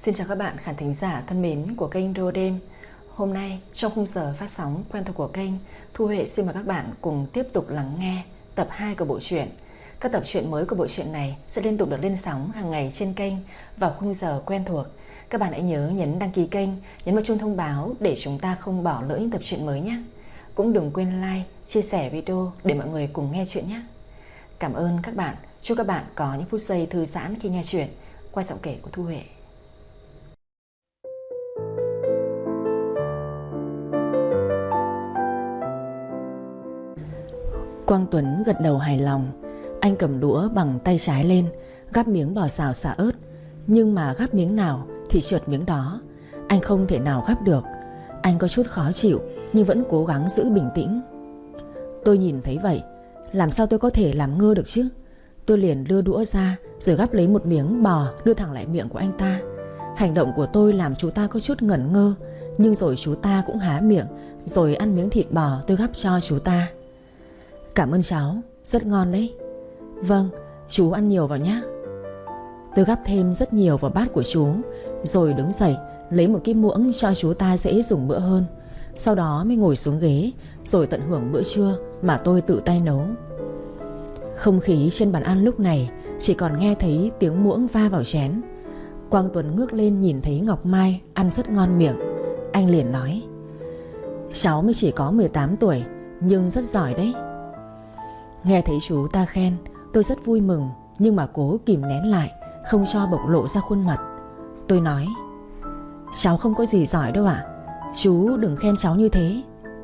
Xin chào các bạn khán thính giả thân mến của kênh Radio Đêm. Hôm nay trong khung giờ phát sóng quen thuộc của kênh, Thu Huệ xin mời các bạn cùng tiếp tục lắng nghe tập 2 của bộ truyện. Các tập truyện mới của bộ truyện này sẽ liên tục được lên sóng hàng ngày trên kênh vào khung giờ quen thuộc. Các bạn hãy nhớ nhấn đăng ký kênh, nhấn vào chuông thông báo để chúng ta không bỏ lỡ những tập truyện mới nhé. Cũng đừng quên like, chia sẻ video để mọi người cùng nghe chuyện nhé. Cảm ơn các bạn. Chúc các bạn có những phút giây thư giãn khi nghe chuyện qua giọng kể của Thu Huệ. Quang Tuấn gật đầu hài lòng. Anh cầm đũa bằng tay trái lên, gắp miếng bò xào xả ớt. Nhưng mà gắp miếng nào thì trượt miếng đó. Anh không thể nào gắp được. Anh có chút khó chịu nhưng vẫn cố gắng giữ bình tĩnh. Tôi nhìn thấy vậy, làm sao tôi có thể làm ngơ được chứ. Tôi liền đưa đũa ra rồi gắp lấy một miếng bò đưa thẳng lại miệng của anh ta. Hành động của tôi làm chú ta có chút ngẩn ngơ, nhưng rồi chú ta cũng há miệng rồi ăn miếng thịt bò tôi gắp cho chú ta. Cảm ơn cháu, rất ngon đấy. Vâng, chú ăn nhiều vào nhé. Tôi gắp thêm rất nhiều vào bát của chú, rồi đứng dậy lấy một cái muỗng cho chú ta dễ dùng bữa hơn. Sau đó mới ngồi xuống ghế rồi tận hưởng bữa trưa mà tôi tự tay nấu. Không khí trên bàn ăn lúc này chỉ còn nghe thấy tiếng muỗng va vào chén. Quang Tuấn ngước lên nhìn thấy Ngọc Mai ăn rất ngon miệng. Anh liền nói: cháu mới chỉ có 18 tuổi nhưng rất giỏi đấy. Nghe thấy chú ta khen, tôi rất vui mừng, nhưng mà cố kìm nén lại, không cho bộc lộ ra khuôn mặt. Tôi nói: cháu không có gì giỏi đâu ạ. Chú đừng khen cháu như thế.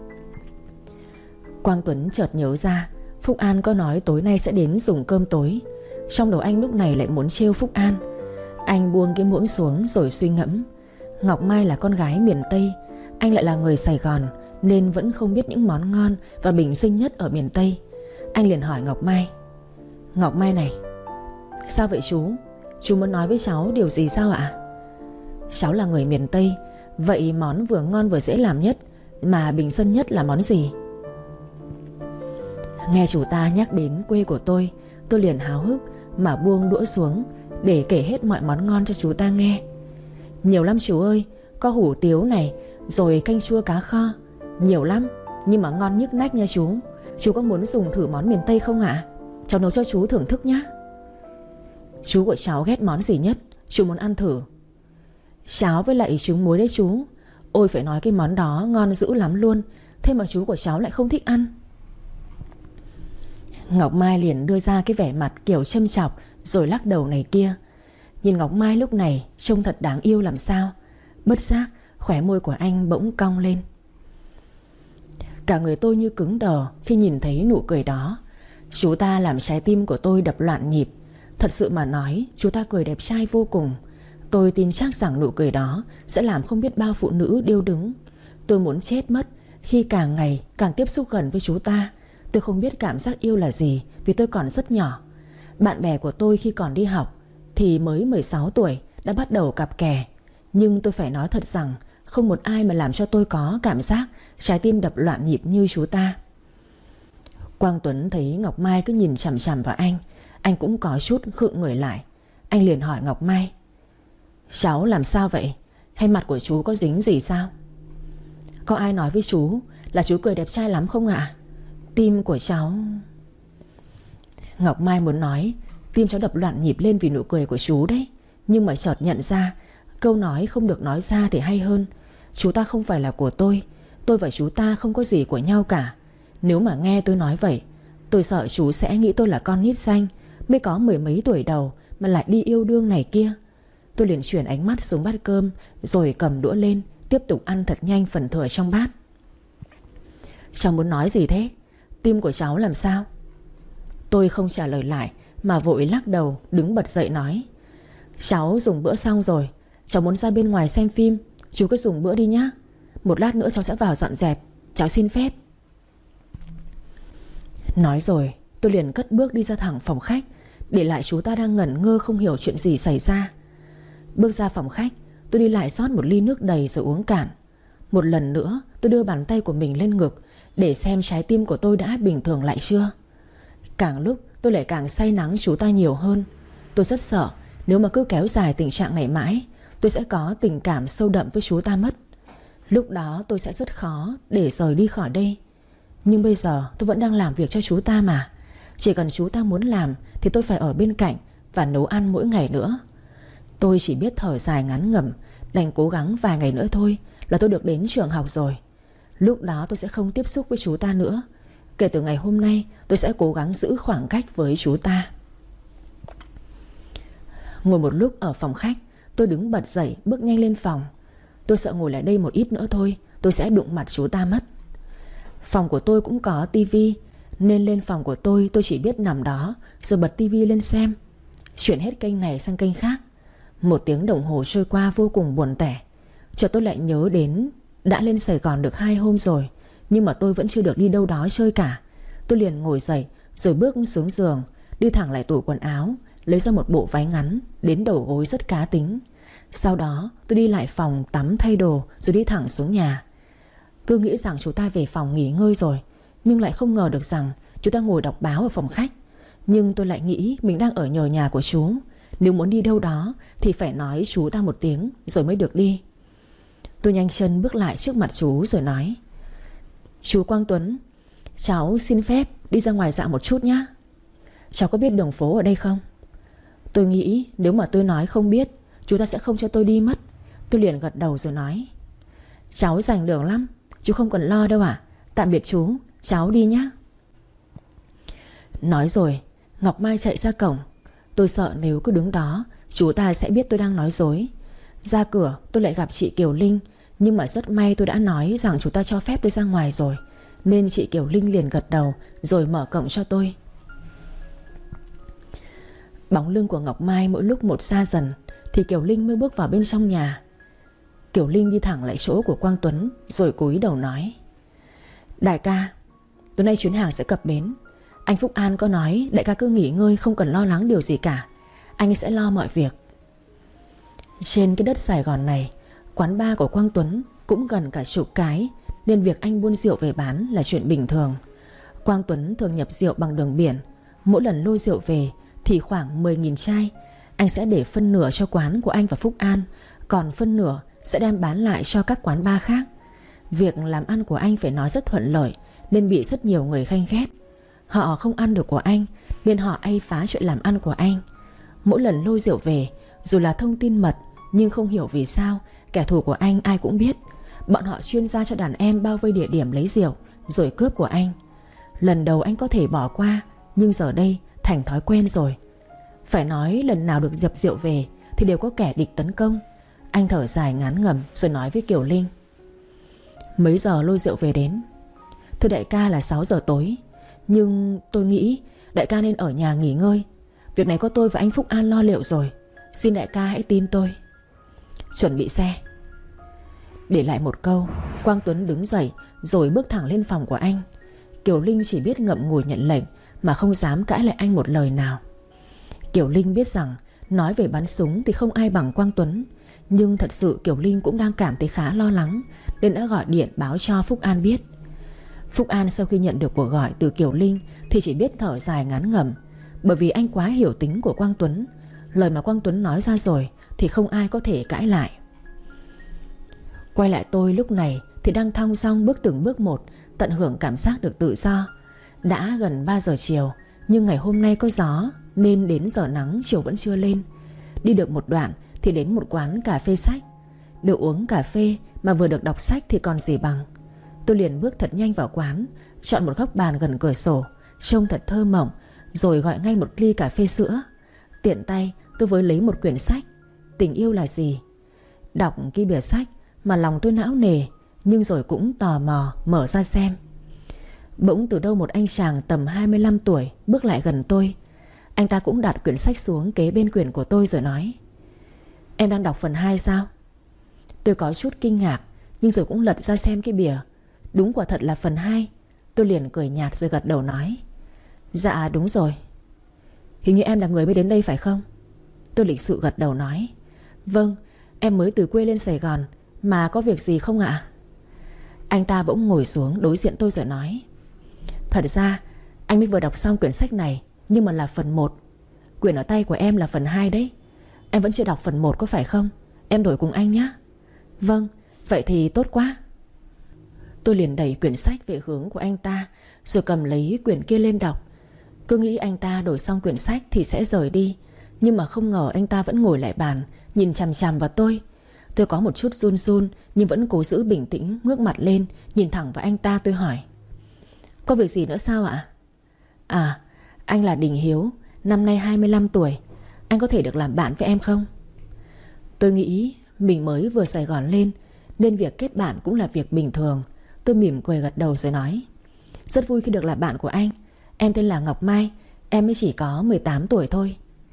Quang Tuấn chợt nhớ ra Phúc An có nói tối nay sẽ đến dùng cơm tối. Trong đầu anh lúc này lại muốn trêu Phúc An. Anh buông cái muỗng xuống rồi suy ngẫm. Ngọc Mai là con gái miền Tây, anh lại là người Sài Gòn, nên vẫn không biết những món ngon và bình sinh nhất ở miền Tây. Anh liền hỏi Ngọc Mai: Ngọc Mai này, sao vậy chú? Chú muốn nói với cháu điều gì sao ạ? Cháu là người miền Tây, vậy món vừa ngon vừa dễ làm nhất mà bình dân nhất là món gì? Nghe chủ ta nhắc đến quê của tôi liền háo hức mà buông đũa xuống để kể hết mọi món ngon cho chú ta nghe. Nhiều lắm chú ơi, có hủ tiếu này, rồi canh chua cá kho. Nhiều lắm, nhưng mà ngon nhức nách nha chú. Chú có muốn dùng thử món miền Tây không ạ? Cháu nấu cho chú thưởng thức nhé. Chú của cháu ghét món gì nhất, chú muốn ăn thử? Cháo với lại trứng muối đấy chú. Ôi phải nói cái món đó ngon dữ lắm luôn. Thế mà chú của cháu lại không thích ăn. Ngọc Mai liền đưa ra cái vẻ mặt kiểu châm chọc rồi lắc đầu này kia. Nhìn Ngọc Mai lúc này trông thật đáng yêu làm sao. Bất giác khóe môi của anh bỗng cong lên. Cả người tôi như cứng đờ khi nhìn thấy nụ cười đó. Chú ta làm trái tim của tôi đập loạn nhịp. Thật sự mà nói, chú ta cười đẹp trai vô cùng. Tôi tin chắc rằng nụ cười đó sẽ làm không biết bao phụ nữ điêu đứng. Tôi muốn chết mất khi càng ngày càng tiếp xúc gần với chú ta. Tôi không biết cảm giác yêu là gì vì tôi còn rất nhỏ. Bạn bè của tôi khi còn đi học thì mới 16 tuổi đã bắt đầu cặp kè. Nhưng tôi phải nói thật rằng không một ai mà làm cho tôi có cảm giác trái tim đập loạn nhịp như chú ta. Quang Tuấn thấy Ngọc Mai cứ nhìn chằm chằm vào anh cũng có chút khựng người lại. Anh liền hỏi Ngọc Mai: cháu làm sao vậy? Hay mặt của chú có dính gì sao? Có ai nói với chú là chú cười đẹp trai lắm không ạ? Tim của cháu... Ngọc Mai muốn nói tim cháu đập loạn nhịp lên vì nụ cười của chú đấy. Nhưng mà chợt nhận ra câu nói không được nói ra thì hay hơn. Chú ta không phải là của tôi và chú ta không có gì của nhau cả. Nếu mà nghe tôi nói vậy, tôi sợ chú sẽ nghĩ tôi là con nít xanh, mới có 10 mấy tuổi đầu mà lại đi yêu đương này kia. Tôi liền chuyển ánh mắt xuống bát cơm rồi cầm đũa lên, tiếp tục ăn thật nhanh phần thừa trong bát. Cháu muốn nói gì thế? Tim của cháu làm sao? Tôi không trả lời lại mà vội lắc đầu đứng bật dậy nói: cháu dùng bữa xong rồi, cháu muốn ra bên ngoài xem phim. Chú cứ dùng bữa đi nhá. Một lát nữa cháu sẽ vào dọn dẹp. Cháu xin phép. Nói rồi tôi liền cất bước đi ra thẳng phòng khách, để lại chú ta đang ngẩn ngơ không hiểu chuyện gì xảy ra. Bước ra phòng khách, tôi đi lại rót một ly nước đầy rồi uống cạn. Một lần nữa tôi đưa bàn tay của mình lên ngực để xem trái tim của tôi đã bình thường lại chưa. Càng lúc tôi lại càng say nắng chú ta nhiều hơn. Tôi rất sợ nếu mà cứ kéo dài tình trạng này mãi tôi sẽ có tình cảm sâu đậm với chú ta mất. Lúc đó tôi sẽ rất khó để rời đi khỏi đây. Nhưng bây giờ tôi vẫn đang làm việc cho chú ta mà. Chỉ cần chú ta muốn làm thì tôi phải ở bên cạnh và nấu ăn mỗi ngày nữa. Tôi chỉ biết thở dài ngắn ngẩm, đành cố gắng vài ngày nữa thôi là tôi được đến trường học rồi. Lúc đó tôi sẽ không tiếp xúc với chú ta nữa. Kể từ ngày hôm nay tôi sẽ cố gắng giữ khoảng cách với chú ta. Ngồi một lúc ở phòng khách, tôi đứng bật dậy bước nhanh lên phòng. Tôi sợ ngồi lại đây một ít nữa thôi tôi sẽ đụng mặt chú ta mất. Phòng của tôi cũng có tivi, nên lên phòng của tôi chỉ biết nằm đó rồi bật tivi lên xem, chuyển hết kênh này sang kênh khác. 1 tiếng đồng hồ trôi qua vô cùng buồn tẻ. Chợt tôi lại nhớ đến đã lên Sài Gòn được 2 hôm rồi, nhưng mà tôi vẫn chưa được đi đâu đó chơi cả. Tôi liền ngồi dậy rồi bước xuống giường, đi thẳng lại tủ quần áo, lấy ra một bộ váy ngắn đến đầu gối rất cá tính. Sau đó tôi đi lại phòng tắm thay đồ rồi đi thẳng xuống nhà. Cứ nghĩ rằng chú ta về phòng nghỉ ngơi rồi, nhưng lại không ngờ được rằng chú ta ngồi đọc báo ở phòng khách. Nhưng tôi lại nghĩ mình đang ở nhờ nhà của chú, nếu muốn đi đâu đó thì phải nói chú ta một tiếng rồi mới được đi. Tôi nhanh chân bước lại trước mặt chú rồi nói: Chú Quang Tuấn, cháu xin phép đi ra ngoài dạo một chút nhé. Cháu có biết đường phố ở đây không? Tôi nghĩ nếu mà tôi nói không biết, chú ta sẽ không cho tôi đi mất. Tôi liền gật đầu rồi nói: Cháu rành đường lắm, chú không cần lo đâu ạ. Tạm biệt chú, cháu đi nhé. Nói rồi Ngọc Mai chạy ra cổng. Tôi sợ nếu cứ đứng đó chú ta sẽ biết tôi đang nói dối. Ra cửa tôi lại gặp chị Kiều Linh, nhưng mà rất may tôi đã nói rằng chú ta cho phép tôi ra ngoài rồi, nên chị Kiều Linh liền gật đầu rồi mở cổng cho tôi. Bóng lưng của Ngọc Mai mỗi lúc một xa dần thì Kiều Linh mới bước vào bên trong nhà. Kiều Linh đi thẳng lại chỗ của Quang Tuấn rồi cúi đầu nói: Đại ca, tối nay chuyến hàng sẽ cập bến. Anh Phúc An có nói đại ca cứ nghỉ ngơi, không cần lo lắng điều gì cả. Anh ấy sẽ lo mọi việc. Trên cái đất Sài Gòn này, quán bar của Quang Tuấn cũng gần cả chục cái, nên việc anh buôn rượu về bán là chuyện bình thường. Quang Tuấn thường nhập rượu bằng đường biển. Mỗi lần lôi rượu về thì khoảng 10.000 chai. Anh sẽ để phân nửa cho quán của anh và Phúc An, còn phân nửa sẽ đem bán lại cho các quán bar khác. Việc làm ăn của anh phải nói rất thuận lợi, nên bị rất nhiều người ganh ghét. Họ không ăn được của anh nên họ hay phá chuyện làm ăn của anh. Mỗi lần lôi rượu về, dù là thông tin mật, nhưng không hiểu vì sao kẻ thù của anh ai cũng biết. Bọn họ chuyên ra cho đàn em bao vây địa điểm lấy rượu rồi cướp của anh. Lần đầu anh có thể bỏ qua, nhưng giờ đây thành thói quen rồi. Phải nói lần nào được nhập rượu về thì đều có kẻ địch tấn công. Anh thở dài ngán ngẩm rồi nói với Kiều Linh: Mấy giờ lôi rượu về đến? Thưa đại ca là 6 giờ tối. Nhưng tôi nghĩ đại ca nên ở nhà nghỉ ngơi. Việc này có tôi và anh Phúc An lo liệu rồi. Xin đại ca hãy tin tôi. Chuẩn bị xe. Để lại một câu, Quang Tuấn đứng dậy rồi bước thẳng lên phòng của anh. Kiều Linh chỉ biết ngậm ngùi nhận lệnh mà không dám cãi lại anh một lời nào. Kiều Linh biết rằng nói về bắn súng thì không ai bằng Quang Tuấn, nhưng thật sự Kiều Linh cũng đang cảm thấy khá lo lắng, nên đã gọi điện báo cho Phúc An biết. Phúc An sau khi nhận được cuộc gọi từ Kiều Linh thì chỉ biết thở dài ngán ngẩm, bởi vì anh quá hiểu tính của Quang Tuấn. Lời mà Quang Tuấn nói ra rồi thì không ai có thể cãi lại. Quay lại tôi lúc này thì đang thong dong bước từng bước một, tận hưởng cảm giác được tự do. Đã gần 3 giờ chiều, nhưng ngày hôm nay có gió nên đến giờ nắng chiều vẫn chưa lên. Đi được một đoạn thì đến một quán cà phê sách. Được uống cà phê mà vừa được đọc sách thì còn gì bằng. Tôi liền bước thật nhanh vào quán, chọn một góc bàn gần cửa sổ, trông thật thơ mộng, rồi gọi ngay một ly cà phê sữa. Tiện tay tôi với lấy một quyển sách Tình yêu là gì. Đọc cái bìa sách mà lòng tôi não nề, nhưng rồi cũng tò mò mở ra xem. Bỗng từ đâu một anh chàng tầm 25 tuổi bước lại gần tôi. Anh ta cũng đặt quyển sách xuống kế bên quyển của tôi rồi nói: Em đang đọc phần 2 sao? Tôi có chút kinh ngạc, nhưng rồi cũng lật ra xem cái bìa. Đúng quả thật là phần 2. Tôi liền cười nhạt rồi gật đầu nói: Dạ đúng rồi. Hình như em là người mới đến đây phải không? Tôi lịch sự gật đầu nói: Vâng, em mới từ quê lên Sài Gòn. Mà có việc gì không ạ? Anh ta bỗng ngồi xuống đối diện tôi rồi nói: Thật ra anh mới vừa đọc xong quyển sách này, nhưng mà là phần 1. Quyển ở tay của em là phần 2 đấy. Em vẫn chưa đọc phần 1 có phải không? Em đổi cùng anh nhé. Vâng, vậy thì tốt quá. Tôi liền đẩy quyển sách về hướng của anh ta, rồi cầm lấy quyển kia lên đọc. Cứ nghĩ anh ta đổi xong quyển sách thì sẽ rời đi, nhưng mà không ngờ anh ta vẫn ngồi lại bàn, nhìn chằm chằm vào tôi. Tôi có một chút run run, nhưng vẫn cố giữ bình tĩnh, ngước mặt lên, nhìn thẳng vào anh ta. Tôi hỏi: có việc gì nữa sao ạ? À, anh là Đình Hiếu, năm nay 25 tuổi. Anh có thể được làm bạn với em không? Tôi nghĩ mình mới vừa Sài Gòn lên, nên việc kết bạn cũng là việc bình thường. Tôi mỉm cười gật đầu rồi nói: rất vui khi được làm bạn của anh. Em tên là Ngọc Mai, em mới chỉ có 18 tuổi thôi.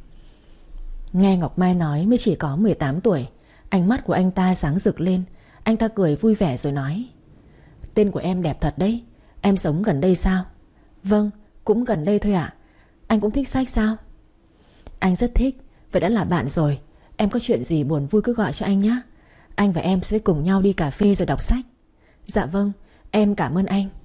Nghe Ngọc Mai nói mới chỉ có 18 tuổi, ánh mắt của anh ta sáng rực lên. Anh ta cười vui vẻ rồi nói: tên của em đẹp thật đấy. Em sống gần đây sao? Vâng, cũng gần đây thôi ạ. Anh cũng thích sách sao? Anh rất thích. Vậy đã là bạn rồi. Em có chuyện gì buồn vui cứ gọi cho anh nhé. Anh và em sẽ cùng nhau đi cà phê rồi đọc sách. Dạ vâng, em cảm ơn anh.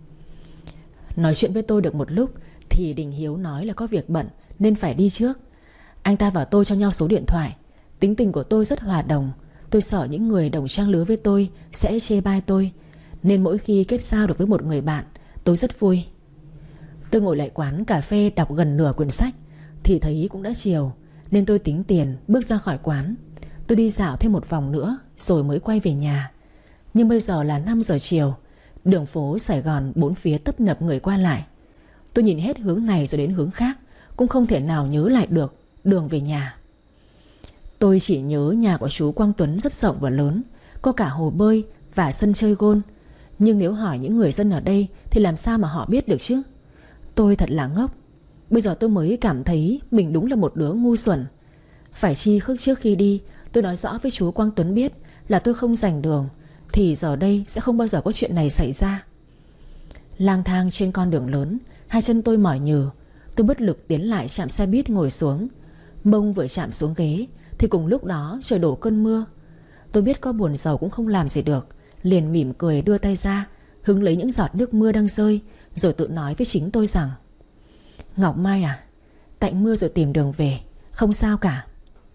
Nói chuyện với tôi được một lúc thì Đình Hiếu nói là có việc bận nên phải đi trước. Anh ta và tôi cho nhau số điện thoại. Tính tình của tôi rất hòa đồng. Tôi sợ những người đồng trang lứa với tôi sẽ chê bai tôi, nên mỗi khi kết giao được với một người bạn, tôi rất vui. Tôi ngồi lại quán cà phê đọc gần nửa quyển sách thì thấy cũng đã chiều, nên tôi tính tiền bước ra khỏi quán. Tôi đi dạo thêm một vòng nữa rồi mới quay về nhà. Nhưng bây giờ là 5 giờ chiều. Đường phố Sài Gòn bốn phía tấp nập người qua lại. Tôi nhìn hết hướng này rồi đến hướng khác, cũng không thể nào nhớ lại được đường về nhà. Tôi chỉ nhớ nhà của chú Quang Tuấn rất rộng và lớn, có cả hồ bơi và sân chơi gôn. Nhưng nếu hỏi những người dân ở đây thì làm sao mà họ biết được chứ? Tôi thật là ngốc. Bây giờ tôi mới cảm thấy mình đúng là một đứa ngu xuẩn. Phải chi trước khi đi tôi nói rõ với chú Quang Tuấn biết là tôi không rành đường, thì giờ đây sẽ không bao giờ có chuyện này xảy ra. Lang thang trên con đường lớn, hai chân tôi mỏi nhừ. Tôi bất lực tiến lại trạm xe buýt ngồi xuống. Mông vừa chạm xuống ghế thì cùng lúc đó trời đổ cơn mưa. Tôi biết có buồn rầu cũng không làm gì được, liền mỉm cười đưa tay ra hứng lấy những giọt nước mưa đang rơi, rồi tự nói với chính tôi rằng: Ngọc Mai à, tạnh mưa rồi tìm đường về, không sao cả.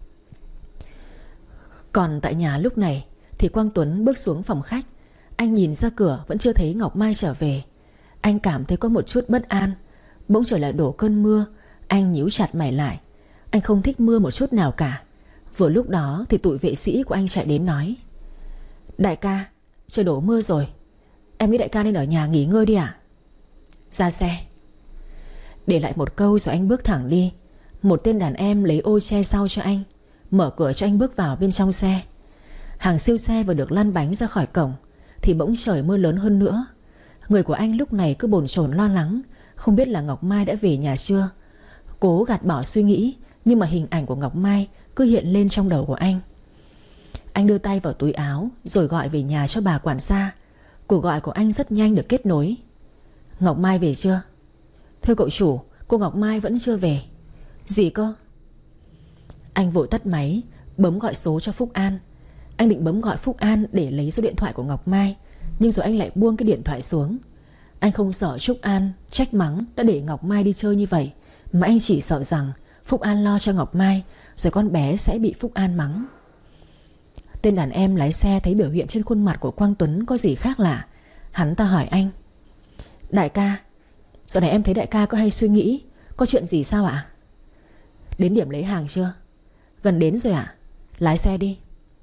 Còn tại nhà lúc này thì Quang Tuấn bước xuống phòng khách. Anh nhìn ra cửa vẫn chưa thấy Ngọc Mai trở về. Anh cảm thấy có một chút bất an. Bỗng trời lại đổ cơn mưa. Anh nhíu chặt mày lại. Anh không thích mưa một chút nào cả. Vừa lúc đó thì tụi vệ sĩ của anh chạy đến nói: Đại ca, trời đổ mưa rồi. Em nghĩ đại ca nên ở nhà nghỉ ngơi đi ạ. Ra xe. Để lại một câu rồi anh bước thẳng đi. Một tên đàn em lấy ô che sau cho anh, mở cửa cho anh bước vào bên trong xe. Hàng siêu xe vừa được lăn bánh ra khỏi cổng thì bỗng trời mưa lớn hơn nữa. Người của anh lúc này cứ bồn chồn lo lắng, không biết là Ngọc Mai đã về nhà chưa. Cố gạt bỏ suy nghĩ, nhưng mà hình ảnh của Ngọc Mai cứ hiện lên trong đầu của anh. Anh đưa tay vào túi áo rồi gọi về nhà cho bà quản gia. Cuộc gọi của anh rất nhanh được kết nối. Ngọc Mai về chưa? Thưa cậu chủ, cô Ngọc Mai vẫn chưa về. Gì cơ? Anh vội tắt máy, bấm gọi số cho Phúc An. Anh định bấm gọi Phúc An để lấy số điện thoại của Ngọc Mai, nhưng rồi anh lại buông cái điện thoại xuống. Anh không sợ Trúc An trách mắng đã để Ngọc Mai đi chơi như vậy, mà anh chỉ sợ rằng Phúc An lo cho Ngọc Mai, rồi con bé sẽ bị Phúc An mắng. Tên đàn em lái xe thấy biểu hiện trên khuôn mặt của Quang Tuấn có gì khác lạ. Hắn ta hỏi anh: Đại ca, giờ này em thấy đại ca có hay suy nghĩ, có chuyện gì sao ạ? Đến điểm lấy hàng chưa? Gần đến rồi ạ. Lái xe đi.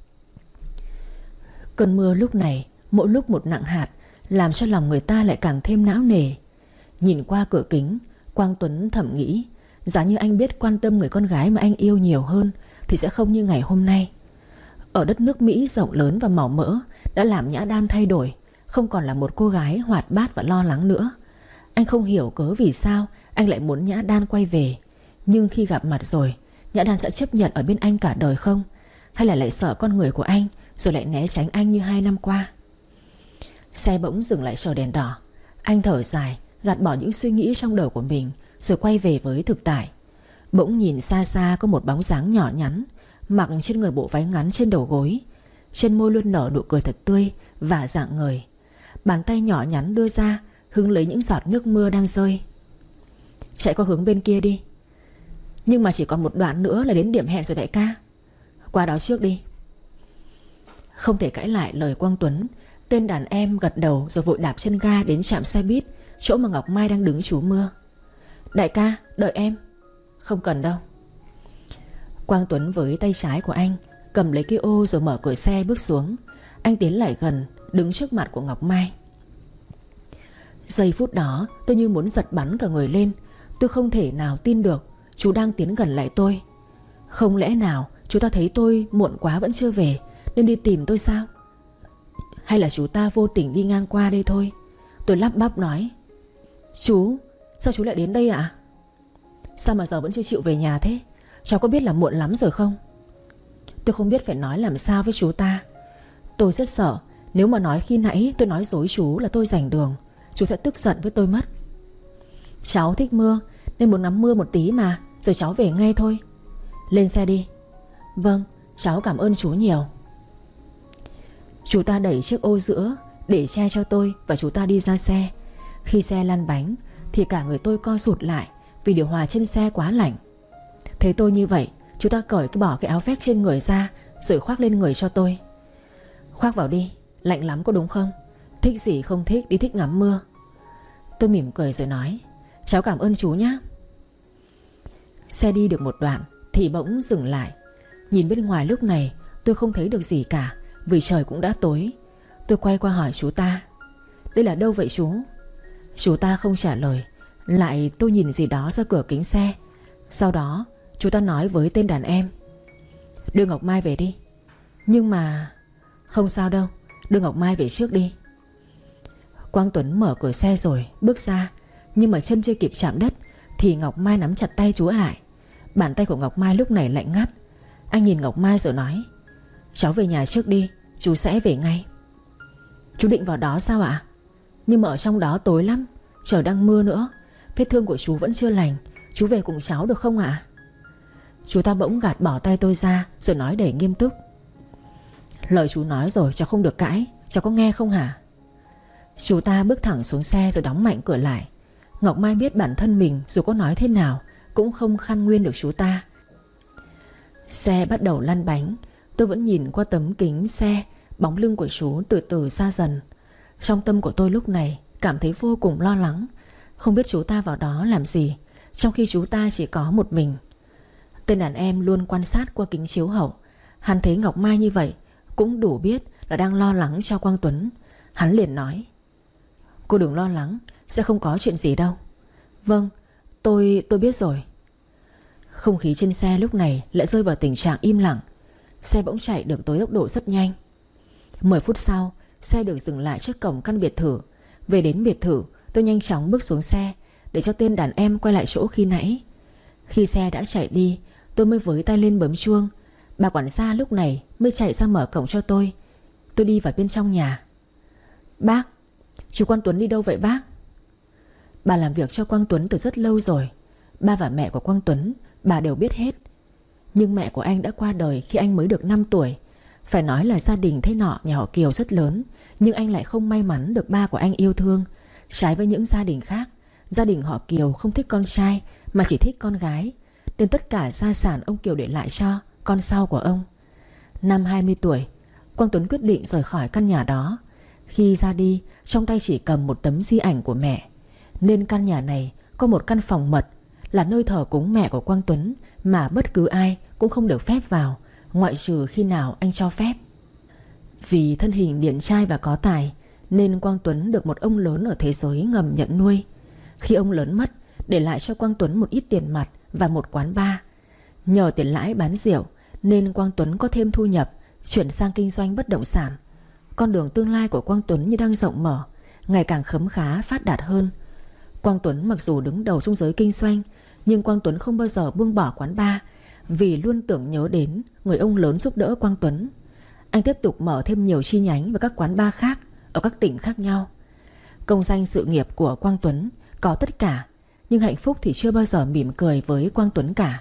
Cơn mưa lúc này mỗi lúc một nặng hạt, làm cho lòng người ta lại càng thêm não nề. Nhìn qua cửa kính, Quang Tuấn thầm nghĩ, giá như anh biết quan tâm người con gái mà anh yêu nhiều hơn thì sẽ không như ngày hôm nay. Ở đất nước Mỹ rộng lớn và màu mỡ đã làm Nhã Đan thay đổi, không còn là một cô gái hoạt bát và lo lắng nữa. Anh không hiểu cớ vì sao anh lại muốn Nhã Đan quay về. Nhưng khi gặp mặt rồi, Nhã Đan sẽ chấp nhận ở bên anh cả đời không? Hay là lại sợ con người của anh rồi lại né tránh anh như 2 năm qua? Xe bỗng dừng lại chờ đèn đỏ. Anh thở dài, gạt bỏ những suy nghĩ trong đầu của mình, rồi quay về với thực tại. Bỗng nhìn xa xa có một bóng dáng nhỏ nhắn, mặc trên người bộ váy ngắn trên đầu gối. Trên môi luôn nở nụ cười thật tươi và rạng ngời. Bàn tay nhỏ nhắn đưa ra hứng lấy những giọt nước mưa đang rơi. Chạy qua hướng bên kia đi. Nhưng mà chỉ còn một đoạn nữa là đến điểm hẹn rồi đại ca. Qua đó trước đi. Không thể cãi lại lời Quang Tuấn. Tên đàn em gật đầu rồi vội đạp chân ga đến trạm xe buýt, chỗ mà Ngọc Mai đang đứng trú mưa. Đại ca, đợi em. Không cần đâu. Quang Tuấn với tay trái của anh cầm lấy cái ô rồi mở cửa xe bước xuống. Anh tiến lại gần, đứng trước mặt của Ngọc Mai. Giây phút đó tôi như muốn giật bắn cả người lên. Tôi không thể nào tin được chú đang tiến gần lại tôi. Không lẽ nào chú ta thấy tôi muộn quá vẫn chưa về nên đi tìm tôi sao? Hay là chú ta vô tình đi ngang qua đây thôi? Tôi lắp bắp nói. Chú, sao chú lại đến đây ạ? Sao mà giờ vẫn chưa chịu về nhà thế? Cháu có biết là muộn lắm rồi không? Tôi không biết phải nói làm sao với chú ta. Tôi rất sợ nếu mà nói khi nãy tôi nói dối chú là tôi giành đường, chú sẽ tức giận với tôi mất. Cháu thích mưa nên muốn ngắm mưa một tí mà, rồi cháu về ngay thôi. Lên xe đi. Vâng, cháu cảm ơn chú nhiều. Chú ta đẩy chiếc ô giữa để che cho tôi và chú ta đi ra xe. Khi xe lăn bánh thì cả người tôi co rụt lại vì điều hòa trên xe quá lạnh. Thấy tôi như vậy, chú ta bỏ cái áo vest trên người ra rồi khoác lên người cho tôi. Khoác vào đi, lạnh lắm có đúng không? Thích gì không thích đi thích ngắm mưa. Tôi mỉm cười rồi nói. Cháu cảm ơn chú nhé. Xe đi được một đoạn thì bỗng dừng lại. Nhìn bên ngoài lúc này tôi không thấy được gì cả, vì trời cũng đã tối. Tôi quay qua hỏi chú ta. Đây là đâu vậy chú? Chú ta không trả lời. Lại tôi nhìn gì đó ra cửa kính xe. Sau đó chú ta nói với tên đàn em. Đưa Ngọc Mai về đi. Nhưng mà... Không sao đâu, đưa Ngọc Mai về trước đi. Quang Tuấn mở cửa xe rồi bước ra. Nhưng mà chân chưa kịp chạm đất thì Ngọc Mai nắm chặt tay chú lại. Bàn tay của Ngọc Mai lúc này lạnh ngắt. Anh nhìn Ngọc Mai rồi nói. Cháu về nhà trước đi, chú sẽ về ngay. Chú định vào đó sao ạ? Nhưng mà ở trong đó tối lắm, trời đang mưa nữa. Vết thương của chú vẫn chưa lành. Chú về cùng cháu được không ạ? Chú ta bỗng gạt bỏ tay tôi ra rồi nói đầy nghiêm túc. Lời chú nói rồi, cháu không được cãi. Cháu có nghe không hả? Chú ta bước thẳng xuống xe rồi đóng mạnh cửa lại. Ngọc Mai biết bản thân mình dù có nói thế nào cũng không khăn nguyên được chú ta. Xe bắt đầu lăn bánh. Tôi vẫn nhìn qua tấm kính xe bóng lưng của chú từ từ xa dần. Trong tâm của tôi lúc này cảm thấy vô cùng lo lắng. Không biết chú ta vào đó làm gì, trong khi chú ta chỉ có một mình. Tên đàn em luôn quan sát qua kính chiếu hậu. Hắn thấy Ngọc Mai như vậy cũng đủ biết là đang lo lắng cho Quang Tuấn. Hắn liền nói. Cô đừng lo lắng, sẽ không có chuyện gì đâu. Vâng, tôi biết rồi. Không khí trên xe lúc này lại rơi vào tình trạng im lặng. Xe bỗng chạy được tới tốc độ rất nhanh. 10 phút sau, xe được dừng lại trước cổng căn biệt thự. Về đến biệt thự, tôi nhanh chóng bước xuống xe để cho tên đàn em quay lại chỗ khi nãy. Khi xe đã chạy đi, tôi mới với tay lên bấm chuông. Bà quản gia lúc này mới chạy ra mở cổng cho tôi. Tôi đi vào bên trong nhà. Bác, chú Quang Tuấn đi đâu vậy bác? Bà làm việc cho Quang Tuấn từ rất lâu rồi. Ba và mẹ của Quang Tuấn bà đều biết hết. Nhưng mẹ của anh đã qua đời khi anh mới được 5 tuổi. Phải nói là gia đình thế nọ nhà họ Kiều rất lớn, nhưng anh lại không may mắn được ba của anh yêu thương. Trái với những gia đình khác, gia đình họ Kiều không thích con trai mà chỉ thích con gái, nên tất cả gia sản ông Kiều để lại cho con sau của ông. Năm 20 tuổi, Quang Tuấn quyết định rời khỏi căn nhà đó. Khi ra đi, trong tay chỉ cầm một tấm di ảnh của mẹ. Nên căn nhà này có một căn phòng mật, là nơi thờ cúng mẹ của Quang Tuấn, mà bất cứ ai cũng không được phép vào, ngoại trừ khi nào anh cho phép. Vì thân hình điển trai và có tài, nên Quang Tuấn được một ông lớn ở thế giới ngầm nhận nuôi. Khi ông lớn mất, để lại cho Quang Tuấn một ít tiền mặt và một quán bar. Nhờ tiền lãi bán rượu nên Quang Tuấn có thêm thu nhập, chuyển sang kinh doanh bất động sản. Con đường tương lai của Quang Tuấn như đang rộng mở, ngày càng khấm khá phát đạt hơn. Quang Tuấn mặc dù đứng đầu trong giới kinh doanh, nhưng Quang Tuấn không bao giờ buông bỏ quán bar, vì luôn tưởng nhớ đến người ông lớn giúp đỡ Quang Tuấn. Anh tiếp tục mở thêm nhiều chi nhánh và các quán bar khác ở các tỉnh khác nhau. Công danh sự nghiệp của Quang Tuấn có tất cả, nhưng hạnh phúc thì chưa bao giờ mỉm cười với Quang Tuấn cả.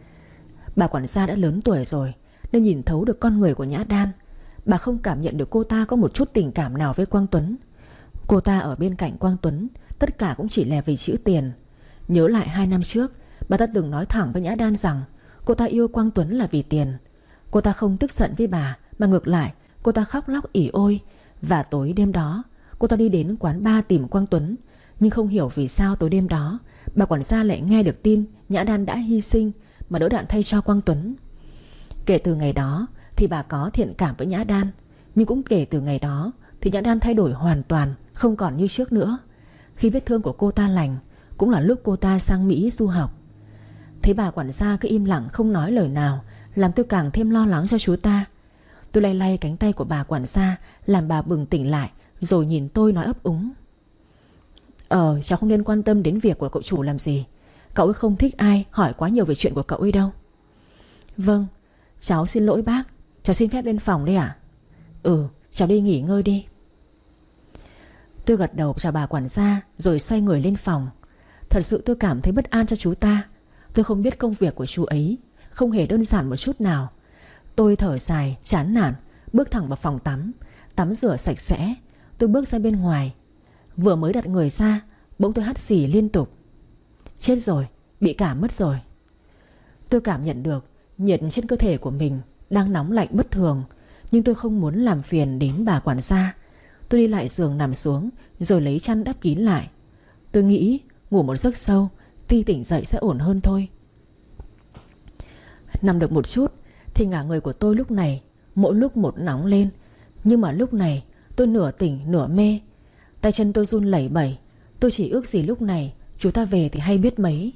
Bà quản gia đã lớn tuổi rồi nên nhìn thấu được con người của Nhã Đan. Bà không cảm nhận được cô ta có một chút tình cảm nào với Quang Tuấn. Cô ta ở bên cạnh Quang Tuấn tất cả cũng chỉ là vì chữ tiền. Nhớ lại 2 năm trước, bà ta từng nói thẳng với Nhã Đan rằng cô ta yêu Quang Tuấn là vì tiền. Cô ta không tức giận với bà, mà ngược lại cô ta khóc lóc ỉ ôi. Và tối đêm đó cô ta đi đến quán bar tìm Quang Tuấn. Nhưng không hiểu vì sao tối đêm đó bà quản gia lại nghe được tin Nhã Đan đã hy sinh mà đỡ đạn thay cho Quang Tuấn. Kể từ ngày đó thì bà có thiện cảm với Nhã Đan. Nhưng cũng kể từ ngày đó thì Nhã Đan thay đổi hoàn toàn, không còn như trước nữa. Khi vết thương của cô ta lành cũng là lúc cô ta sang Mỹ du học. Thấy bà quản gia cứ im lặng không nói lời nào, làm tôi càng thêm lo lắng cho chú ta. Tôi lay lay cánh tay của bà quản gia, làm bà bừng tỉnh lại, rồi nhìn tôi nói ấp úng: cháu không nên quan tâm đến việc của cậu chủ làm gì. Cậu ấy không thích ai hỏi quá nhiều về chuyện của cậu ấy đâu. Vâng, cháu xin lỗi bác. Cháu xin phép lên phòng đây ạ. Cháu đi nghỉ ngơi đi. Tôi gật đầu chào bà quản gia rồi xoay người lên phòng. Thật sự tôi cảm thấy bất an cho chú ta. Tôi không biết công việc của chú ấy không hề đơn giản một chút nào. Tôi thở dài chán nản, bước thẳng vào phòng tắm. Tắm rửa sạch sẽ, tôi bước ra bên ngoài. Vừa mới đặt người ra, bỗng tôi hắt xì liên tục. Chết rồi, bị cảm mất rồi. Tôi cảm nhận được nhiệt trên cơ thể của mình đang nóng lạnh bất thường. Nhưng tôi không muốn làm phiền đến bà quản gia. Tôi đi lại giường nằm xuống, rồi lấy chăn đắp kín lại. Tôi nghĩ ngủ một giấc sâu, ti tỉnh dậy sẽ ổn hơn thôi. Nằm được một chút thì ngả người của tôi lúc này mỗi lúc một nóng lên. Nhưng mà lúc này tôi nửa tỉnh nửa mê. Tay chân tôi run lẩy bẩy. Tôi chỉ ước gì lúc này chú ta về thì hay biết mấy.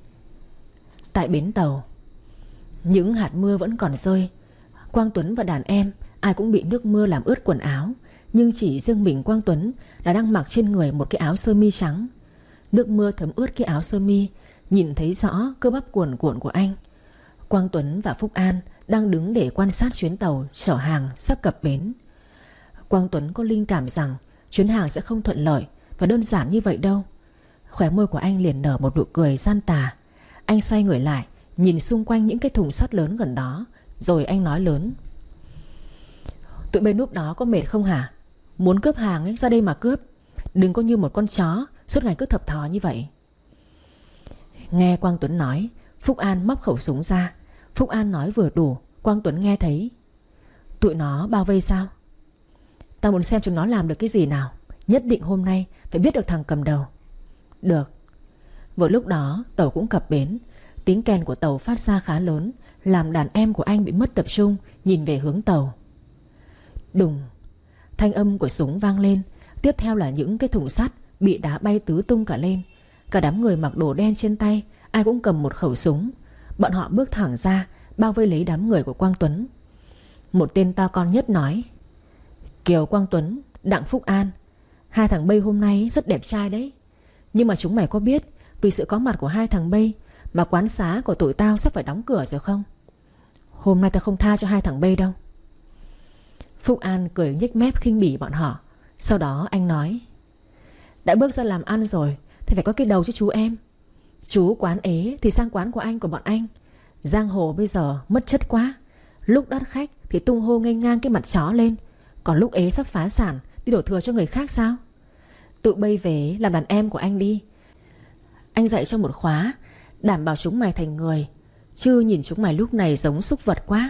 Tại bến tàu, những hạt mưa vẫn còn rơi. Quang Tuấn và đàn em ai cũng bị nước mưa làm ướt quần áo. Nhưng chỉ riêng mình Quang Tuấn là đang mặc trên người một cái áo sơ mi trắng. Nước mưa thấm ướt cái áo sơ mi, nhìn thấy rõ cơ bắp cuồn cuộn của anh. Quang Tuấn và Phúc An đang đứng để quan sát chuyến tàu chở hàng sắp cập bến. Quang Tuấn có linh cảm rằng chuyến hàng sẽ không thuận lợi và đơn giản như vậy đâu. Khóe môi của anh liền nở một nụ cười gian tà. Anh xoay người lại, nhìn xung quanh những cái thùng sắt lớn gần đó, rồi anh nói lớn: Tụi bên núp đó có mệt không hả? Muốn cướp hàng ấy, ra đây mà cướp. Đừng có như một con chó suốt ngày cứ thập thò như vậy. Nghe Quang Tuấn nói, Phúc An móc khẩu súng ra. Phúc An nói vừa đủ, Quang Tuấn nghe thấy: Tụi nó bao vây sao? Tao muốn xem chúng nó làm được cái gì nào. Nhất định hôm nay phải biết được thằng cầm đầu. Được. Vừa lúc đó tàu cũng cập bến. Tiếng kèn của tàu phát ra khá lớn, làm đàn em của anh bị mất tập trung, nhìn về hướng tàu. Đùng. Thanh âm của súng vang lên. Tiếp theo là những cái thùng sắt bị đá bay tứ tung cả lên. Cả đám người mặc đồ đen trên tay ai cũng cầm một khẩu súng. Bọn họ bước thẳng ra, bao vây lấy đám người của Quang Tuấn. Một tên to con nhất nói: Kiều Quang Tuấn, Đặng Phúc An, hai thằng Bay hôm nay rất đẹp trai đấy. Nhưng mà chúng mày có biết vì sự có mặt của hai thằng Bay mà quán xá của tụi tao sắp phải đóng cửa rồi không? Hôm nay tao không tha cho hai thằng Bay đâu. Phúc An cười nhếch mép khinh bỉ bọn họ. Sau đó anh nói: Đã bước ra làm ăn rồi thì phải có cái đầu chứ chú em. Chú quán ế thì sang quán của anh, của bọn anh. Giang hồ bây giờ mất chất quá. Lúc đắt khách thì tung hô nghênh ngang cái mặt chó lên, còn lúc ế sắp phá sản thì đổ thừa cho người khác sao? Tụi Bay về làm đàn em của anh đi. Anh dạy cho một khóa, đảm bảo chúng mày thành người, chứ nhìn chúng mày lúc này giống súc vật quá.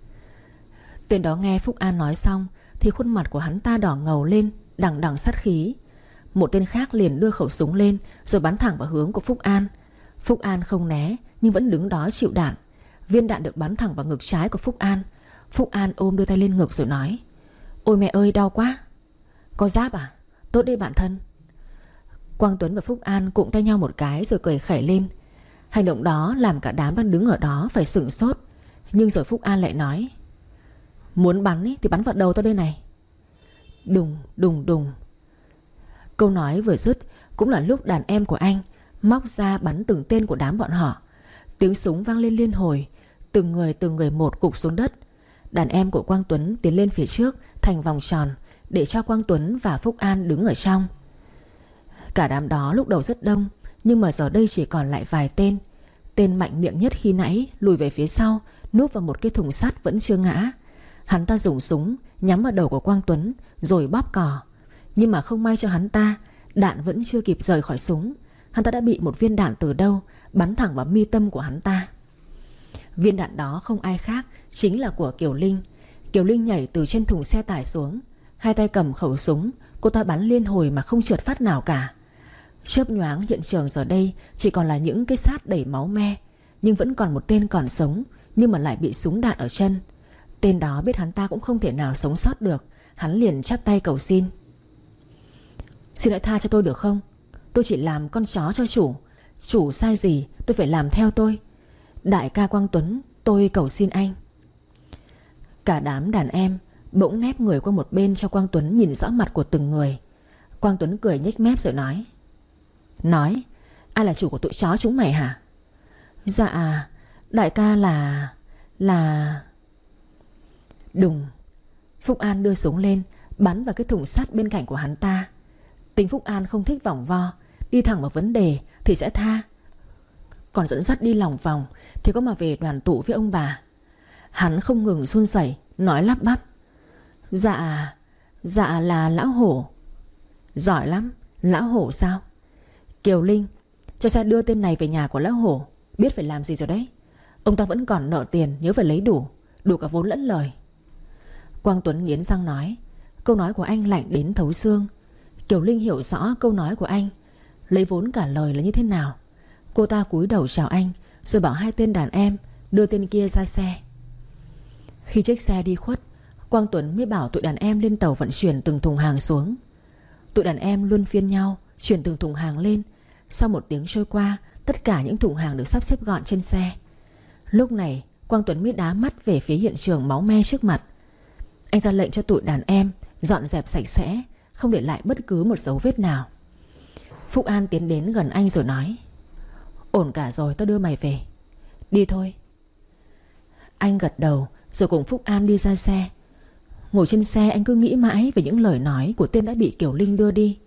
Tên đó nghe Phúc An nói xong thì khuôn mặt của hắn ta đỏ ngầu lên, đằng đằng sát khí. Một tên khác liền đưa khẩu súng lên rồi bắn thẳng vào hướng của Phúc An. Phúc An không né nhưng vẫn đứng đó chịu đạn. Viên đạn được bắn thẳng vào ngực trái của Phúc An. Phúc An ôm đưa tay lên ngực rồi nói: Ôi mẹ ơi, đau quá. Có giáp à? Tốt đi bạn thân. Quang Tuấn và Phúc An cụng tay nhau một cái rồi cười khẩy lên. Hành động đó làm cả đám đang đứng ở đó phải sửng sốt. Nhưng rồi Phúc An lại nói: Muốn bắn ý, thì bắn vào đầu tao đây này. Đùng đùng đùng. Câu nói vừa dứt cũng là lúc đàn em của anh móc ra bắn từng tên của đám bọn họ. Tiếng súng vang lên liên hồi. Từng người một gục xuống đất. Đàn em của Quang Tuấn tiến lên phía trước thành vòng tròn để cho Quang Tuấn và Phúc An đứng ở trong. Cả đám đó lúc đầu rất đông, nhưng mà giờ đây chỉ còn lại vài tên. Tên mạnh miệng nhất khi nãy lùi về phía sau, núp vào một cái thùng sắt vẫn chưa ngã. Hắn ta dùng súng nhắm vào đầu của Quang Tuấn rồi bóp cò. Nhưng mà không may cho hắn ta, đạn vẫn chưa kịp rời khỏi súng, hắn ta đã bị một viên đạn từ đâu bắn thẳng vào mi tâm của hắn ta. Viên đạn đó không ai khác chính là của Kiều Linh. Kiều Linh nhảy từ trên thùng xe tải xuống, hai tay cầm khẩu súng. Cô ta bắn liên hồi mà không trượt phát nào cả. Chớp nhoáng hiện trường giờ đây chỉ còn là những cái xác đầy máu me. Nhưng vẫn còn một tên còn sống, nhưng mà lại bị súng đạn ở chân. Tên đó biết hắn ta cũng không thể nào sống sót được. Hắn liền chắp tay cầu xin: "Xin hãy tha cho tôi được không? Tôi chỉ làm con chó cho chủ. Chủ sai gì tôi phải làm theo tôi. Đại ca Quang Tuấn, tôi cầu xin anh." Cả đám đàn em bỗng nép người qua một bên cho Quang Tuấn nhìn rõ mặt của từng người. Quang Tuấn cười nhếch mép rồi nói: "Nói, ai là chủ của tụi chó chúng mày hả?" "Dạ, đại ca là..." Đùng, Phúc An đưa súng lên, bắn vào cái thùng sắt bên cạnh của hắn ta. Tính Phúc An không thích vòng vo, đi thẳng vào vấn đề thì sẽ tha. Còn dẫn dắt đi lòng vòng thì có mà về đoàn tụ với ông bà. Hắn không ngừng run rẩy, nói lắp bắp: Dạ là lão hổ." "Giỏi lắm, lão hổ sao? Kiều Linh, cho xe đưa tên này về nhà của lão hổ. Biết phải làm gì rồi đấy. Ông ta vẫn còn nợ tiền, nhớ phải lấy đủ cả vốn lẫn lời." Quang Tuấn nghiến răng nói. Câu nói của anh lạnh đến thấu xương. Kiều Linh hiểu rõ câu nói của anh, lấy vốn cả lời là như thế nào. Cô ta cúi đầu chào anh, rồi bảo hai tên đàn em đưa tên kia ra xe. Khi chiếc xe đi khuất, Quang Tuấn mới bảo tụi đàn em lên tàu vận chuyển từng thùng hàng xuống. Tụi đàn em luân phiên nhau chuyển từng thùng hàng lên. Sau một tiếng trôi qua, tất cả những thùng hàng được sắp xếp gọn trên xe. Lúc này Quang Tuấn mới đá mắt về phía hiện trường máu me trước mặt. Anh ra lệnh cho tụi đàn em dọn dẹp sạch sẽ, không để lại bất cứ một dấu vết nào. Phúc An tiến đến gần anh rồi nói: "Ổn cả rồi, tao đưa mày về. Đi thôi." Anh gật đầu rồi cùng Phúc An đi ra xe. Ngồi trên xe anh cứ nghĩ mãi về những lời nói của tên đã bị Kiều Linh đưa đi.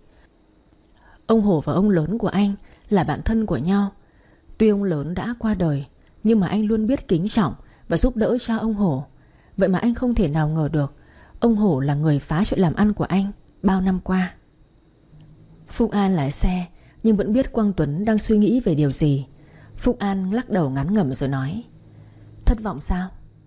Ông Hổ và ông lớn của anh là bạn thân của nhau. Tuy ông lớn đã qua đời, nhưng mà anh luôn biết kính trọng và giúp đỡ cho ông Hổ. Vậy mà anh không thể nào ngờ được ông Hổ là người phá chuyện làm ăn của anh bao năm qua. Phúc An lái xe nhưng vẫn biết Quang Tuấn đang suy nghĩ về điều gì. Phúc An lắc đầu ngán ngẩm rồi nói: "Thất vọng sao?"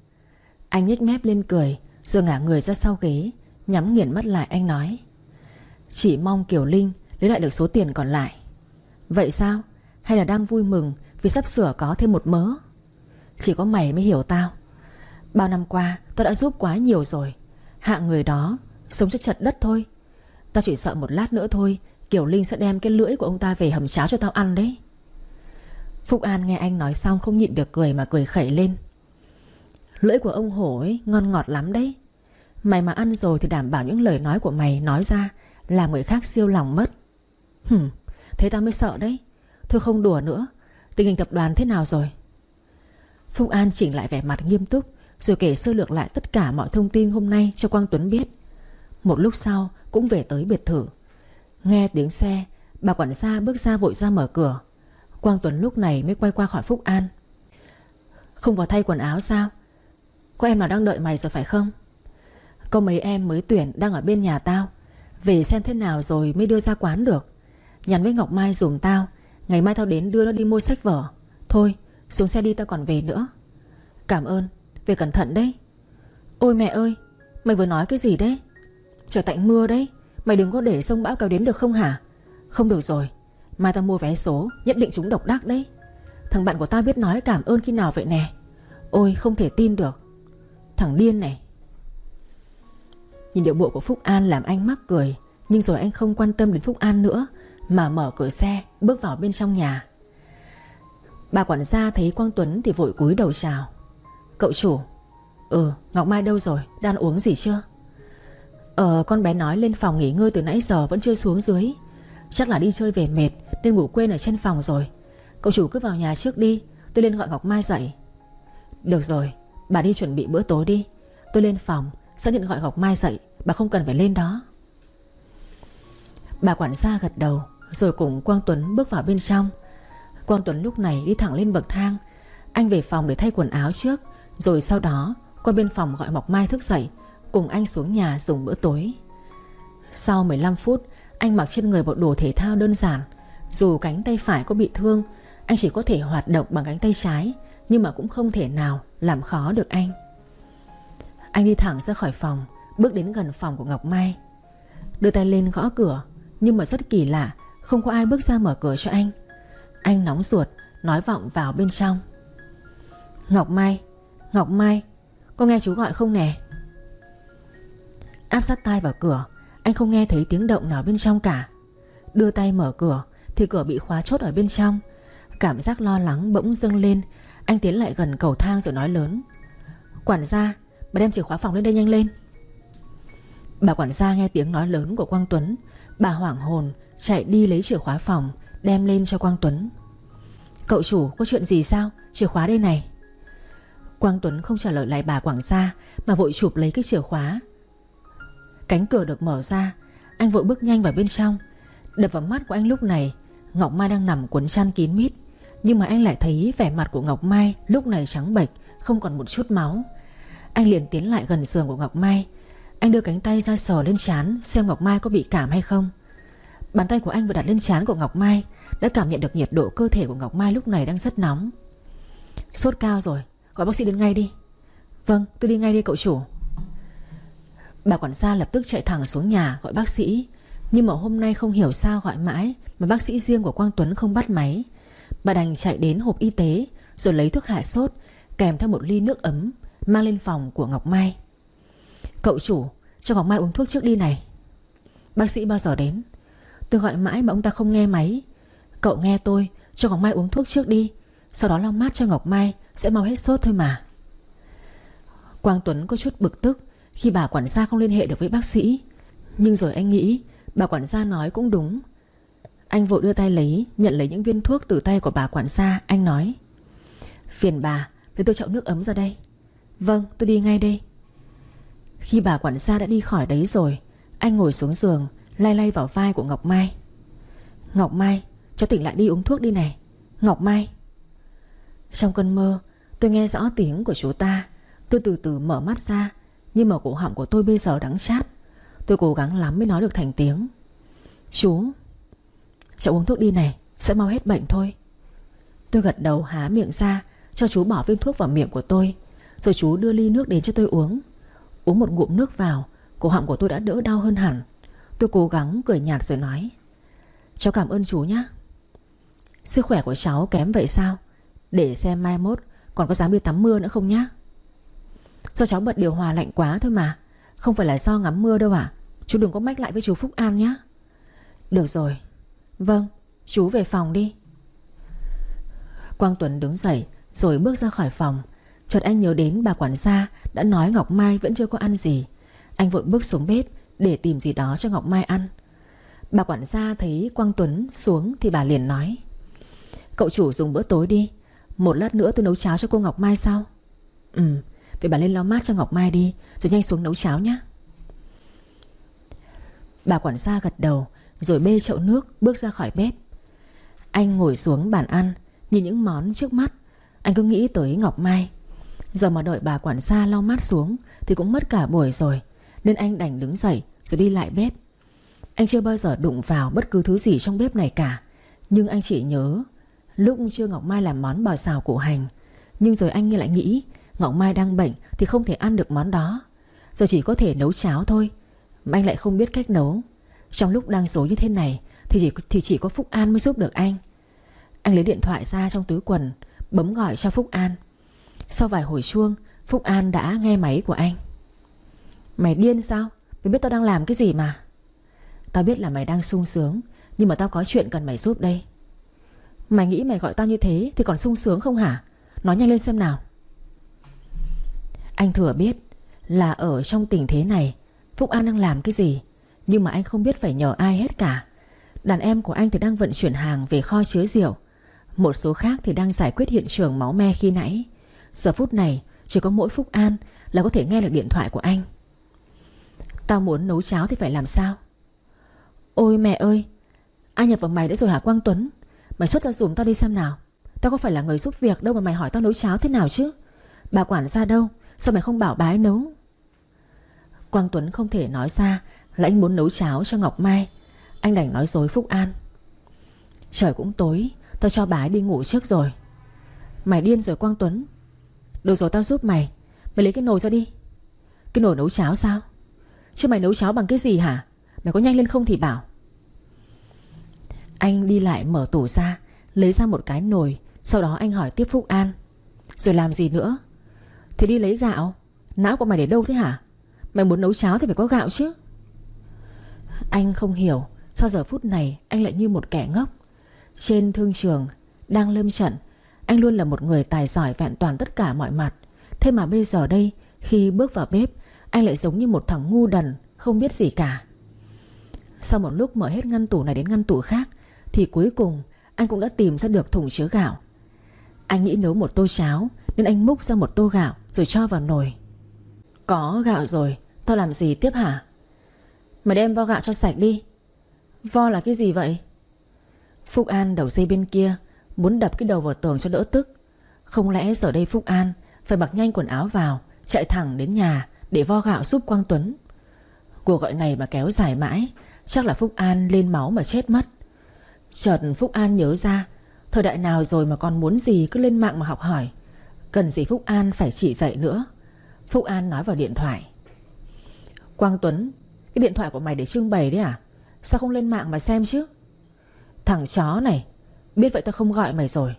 Anh nhếch mép lên cười, rồi ngả người ra sau ghế, nhắm nghiền mắt lại. Anh nói: "Chỉ mong Kiều Linh lấy lại được số tiền còn lại." "Vậy sao? Hay là đang vui mừng vì sắp sửa có thêm một mớ?" "Chỉ có mày mới hiểu tao. Bao năm qua tao đã giúp quá nhiều rồi. Hạng người đó sống cho chật đất thôi. Tao chỉ sợ một lát nữa thôi Kiều Linh sẽ đem cái lưỡi của ông ta về hầm cháo cho tao ăn đấy." Phúc An nghe anh nói xong không nhịn được cười mà cười khẩy lên: "Lưỡi của ông Hổ ấy ngon ngọt lắm đấy. Mày mà ăn rồi thì đảm bảo những lời nói của mày nói ra làm người khác siêu lòng mất." Thế tao mới sợ đấy. Thôi không đùa nữa. Tình hình tập đoàn thế nào rồi?" Phúc An chỉnh lại vẻ mặt nghiêm túc, rồi kể sơ lược lại tất cả mọi thông tin hôm nay cho Quang Tuấn biết. Một lúc sau cũng về tới biệt thự. Nghe tiếng xe, bà quản gia bước ra vội ra mở cửa. Quang Tuấn lúc này mới quay qua khỏi Phúc An: "Không vào thay quần áo sao? Có em nào đang đợi mày rồi phải không?" "Có mấy em mới tuyển đang ở bên nhà tao. Về xem thế nào rồi mới đưa ra quán được. Nhắn với Ngọc Mai dùm tao, ngày mai tao đến đưa nó đi mua sách vở. Thôi xuống xe đi, tao còn về nữa." "Cảm ơn, về cẩn thận đấy." "Ôi mẹ ơi, mày vừa nói cái gì đấy? Trời tạnh mưa đấy, mày đừng có để sông bão kéo đến được không hả?" "Không được rồi, mai tao mua vé số, nhất định chúng độc đắc đấy. Thằng bạn của tao biết nói cảm ơn khi nào vậy nè. Ôi không thể tin được. Thằng điên này." Nhìn điệu bộ của Phúc An làm anh mắc cười, nhưng rồi anh không quan tâm đến Phúc An nữa, mà mở cửa xe bước vào bên trong nhà. Bà quản gia thấy Quang Tuấn thì vội cúi đầu chào: "Cậu chủ." Ngọc Mai đâu rồi, đang uống gì chưa?" Con bé nói lên phòng nghỉ ngơi từ nãy giờ vẫn chưa xuống dưới. Chắc là đi chơi về mệt nên ngủ quên ở trên phòng rồi. Cậu chủ cứ vào nhà trước đi, tôi lên gọi Ngọc Mai dậy." "Được rồi, bà đi chuẩn bị bữa tối đi. Tôi lên phòng xác nhận gọi Ngọc Mai dậy, bà không cần phải lên đó." Bà quản gia gật đầu, rồi cùng Quang Tuấn bước vào bên trong. Quang Tuấn lúc này đi thẳng lên bậc thang. Anh về phòng để thay quần áo trước, rồi sau đó qua bên phòng gọi Ngọc Mai thức dậy, cùng anh xuống nhà dùng bữa tối. Sau 15 phút, anh mặc trên người bộ đồ thể thao đơn giản. Dù cánh tay phải có bị thương, anh chỉ có thể hoạt động bằng cánh tay trái, nhưng mà cũng không thể nào làm khó được anh. Anh đi thẳng ra khỏi phòng, bước đến gần phòng của Ngọc Mai, đưa tay lên gõ cửa. Nhưng mà rất kỳ lạ, không có ai bước ra mở cửa cho anh. Anh nóng ruột, nói vọng vào bên trong: Ngọc Mai, Ngọc Mai, có nghe chú gọi không nè? Áp sát tai vào cửa, anh không nghe thấy tiếng động nào bên trong cả. Đưa tay mở cửa thì cửa bị khóa chốt ở bên trong. Cảm giác lo lắng bỗng dâng lên. Anh tiến lại gần cầu thang rồi nói lớn: Quản gia, bà đem chìa khóa phòng lên đây nhanh lên. Bà quản gia nghe tiếng nói lớn của Quang Tuấn, bà hoảng hồn chạy đi lấy chìa khóa phòng, đem lên cho Quang Tuấn. Cậu chủ, có chuyện gì sao? Chìa khóa đây này. Quang Tuấn không trả lời lại bà quản gia mà vội chụp lấy cái chìa khóa. Cánh cửa được mở ra, anh vội bước nhanh vào bên trong. Đập vào mắt của anh lúc này, Ngọc Mai đang nằm cuốn chăn kín mít. Nhưng mà anh lại thấy vẻ mặt của Ngọc Mai lúc này trắng bệch, không còn một chút máu. Anh liền tiến lại gần giường của Ngọc Mai. Anh đưa cánh tay ra sờ lên trán xem Ngọc Mai có bị cảm hay không. Bàn tay của anh vừa đặt lên trán của Ngọc Mai đã cảm nhận được nhiệt độ cơ thể của Ngọc Mai lúc này đang rất nóng. Sốt cao rồi, gọi bác sĩ đến ngay đi. Vâng, tôi đi ngay đi cậu chủ. Bà quản gia lập tức chạy thẳng xuống nhà gọi bác sĩ. Nhưng mà hôm nay không hiểu sao gọi mãi mà bác sĩ riêng của Quang Tuấn không bắt máy. Bà đành chạy đến hộp y tế rồi lấy thuốc hạ sốt kèm theo một ly nước ấm mang lên phòng của Ngọc Mai. Cậu chủ, cho Ngọc Mai uống thuốc trước đi này. Bác sĩ bao giờ đến? Tôi gọi mãi mà ông ta không nghe máy. Cậu nghe tôi, cho Ngọc Mai uống thuốc trước đi, sau đó lau mát cho Ngọc Mai, sẽ mau hết sốt thôi mà. Quang Tuấn có chút bực tức khi bà quản gia không liên hệ được với bác sĩ. Nhưng rồi anh nghĩ bà quản gia nói cũng đúng. Anh vội đưa tay nhận lấy những viên thuốc từ tay của bà quản gia. Anh nói: Phiền bà, để tôi chậu nước ấm ra đây. Vâng, tôi đi ngay đây. Khi bà quản gia đã đi khỏi đấy rồi, anh ngồi xuống giường lay lay vào vai của Ngọc Mai. Ngọc Mai, cho tỉnh lại đi, uống thuốc đi này. Ngọc Mai. Trong cơn mơ tôi nghe rõ tiếng của chú ta. Tôi từ từ mở mắt ra, nhưng mà cổ họng của tôi bây giờ đắng chát. Tôi cố gắng lắm mới nói được thành tiếng: Chú, cháu uống thuốc đi này, sẽ mau hết bệnh thôi. Tôi gật đầu há miệng ra cho chú bỏ viên thuốc vào miệng của tôi. Rồi chú đưa ly nước đến cho tôi uống. Uống một ngụm nước vào, cổ họng của tôi đã đỡ đau hơn hẳn. Tôi cố gắng cười nhạt rồi nói: Cháu cảm ơn chú nhé. Sức khỏe của cháu kém vậy sao? Để xem mai mốt còn có dám đi tắm mưa nữa không nhá. Do cháu bật điều hòa lạnh quá thôi mà, không phải là do ngắm mưa đâu ạ. Chú đừng có mách lại với chú Phúc An nhé. Được rồi. Vâng, chú về phòng đi. Quang Tuấn đứng dậy rồi bước ra khỏi phòng. Chợt anh nhớ đến bà quản gia đã nói Ngọc Mai vẫn chưa có ăn gì. Anh vội bước xuống bếp để tìm gì đó cho Ngọc Mai ăn. Bà quản gia thấy Quang Tuấn xuống thì bà liền nói: Cậu chủ dùng bữa tối đi, một lát nữa tôi nấu cháo cho cô Ngọc Mai sau. Vậy bà lên lau mát cho Ngọc Mai đi, rồi nhanh xuống nấu cháo nhé. Bà quản gia gật đầu rồi bê chậu nước bước ra khỏi bếp. Anh ngồi xuống bàn ăn, nhìn những món trước mắt. Anh cứ nghĩ tới Ngọc Mai. Giờ mà đợi bà quản gia lau mát xuống thì cũng mất cả buổi rồi, nên anh đành đứng dậy rồi đi lại bếp. Anh chưa bao giờ đụng vào bất cứ thứ gì trong bếp này cả. Nhưng anh chỉ nhớ lúc trưa Ngọc Mai làm món bò xào củ hành. Nhưng rồi anh lại nghĩ Ngọc Mai đang bệnh thì không thể ăn được món đó, giờ chỉ có thể nấu cháo thôi. Mà anh lại không biết cách nấu. Trong lúc đang rối như thế này thì chỉ có Phúc An mới giúp được anh. Anh lấy điện thoại ra trong túi quần, bấm gọi cho Phúc An. Sau vài hồi chuông, Phúc An đã nghe máy của anh. Mày điên sao? Mày biết tao đang làm cái gì mà. Tao biết là mày đang sung sướng, nhưng mà tao có chuyện cần mày giúp đây. Mày nghĩ mày gọi tao như thế thì còn sung sướng không hả? Nói nhanh lên xem nào. Anh thừa biết là ở trong tình thế này Phúc An đang làm cái gì, nhưng mà anh không biết phải nhờ ai hết cả. Đàn em của anh thì đang vận chuyển hàng về kho chứa rượu, một số khác thì đang giải quyết hiện trường máu me khi nãy. Giờ phút này chỉ có mỗi Phúc An là có thể nghe được điện thoại của anh. Tao muốn nấu cháo thì phải làm sao? Ôi mẹ ơi, ai nhập vào mày đấy rồi hả Quang Tuấn? Mày xuất ra dùm tao đi xem nào. Tao có phải là người giúp việc đâu mà mày hỏi tao nấu cháo thế nào chứ. Bà quản gia đâu, sao mày không bảo bà ấy nấu? Quang Tuấn không thể nói ra là anh muốn nấu cháo cho Ngọc Mai. Anh đành nói dối Phúc An. Trời cũng tối, tao cho bà ấy đi ngủ trước rồi. Mày điên rồi Quang Tuấn. Được rồi, tao giúp mày. Mày lấy cái nồi ra đi. Cái nồi nấu cháo sao? Chứ mày nấu cháo bằng cái gì hả? Mày có nhanh lên không thì bảo. Anh đi lại mở tủ ra, lấy ra một cái nồi. Sau đó anh hỏi tiếp Phúc An: Rồi làm gì nữa? Thì đi lấy gạo. Não của mày để đâu thế hả? Mày muốn nấu cháo thì phải có gạo chứ. Anh không hiểu sao giờ phút này anh lại như một kẻ ngốc. Trên thương trường đang lâm trận, anh luôn là một người tài giỏi vẹn toàn tất cả mọi mặt. Thế mà bây giờ đây, khi bước vào bếp, anh lại giống như một thằng ngu đần, không biết gì cả. Sau một lúc mở hết ngăn tủ này đến ngăn tủ khác, thì cuối cùng anh cũng đã tìm ra được thùng chứa gạo. Anh nghĩ nấu một tô cháo nên anh múc ra một tô gạo rồi cho vào nồi. Có gạo rồi, tao làm gì tiếp hả? Mày đem vo gạo cho sạch đi. Vo là cái gì vậy? Phúc An đầu dây bên kia muốn đập cái đầu vào tường cho đỡ tức. Không lẽ giờ đây Phúc An phải mặc nhanh quần áo vào, chạy thẳng đến nhà để vo gạo giúp Quang Tuấn. Cuộc gọi này mà kéo dài mãi, chắc là Phúc An lên máu mà chết mất. Chợt Phúc An nhớ ra, thời đại nào rồi mà còn muốn gì cứ lên mạng mà học hỏi. Cần gì Phúc An phải chỉ dạy nữa. Phúc An nói vào điện thoại: Quang Tuấn, cái điện thoại của mày để trưng bày đấy à? Sao không lên mạng mà xem chứ? Thằng chó này, biết vậy tao không gọi mày rồi.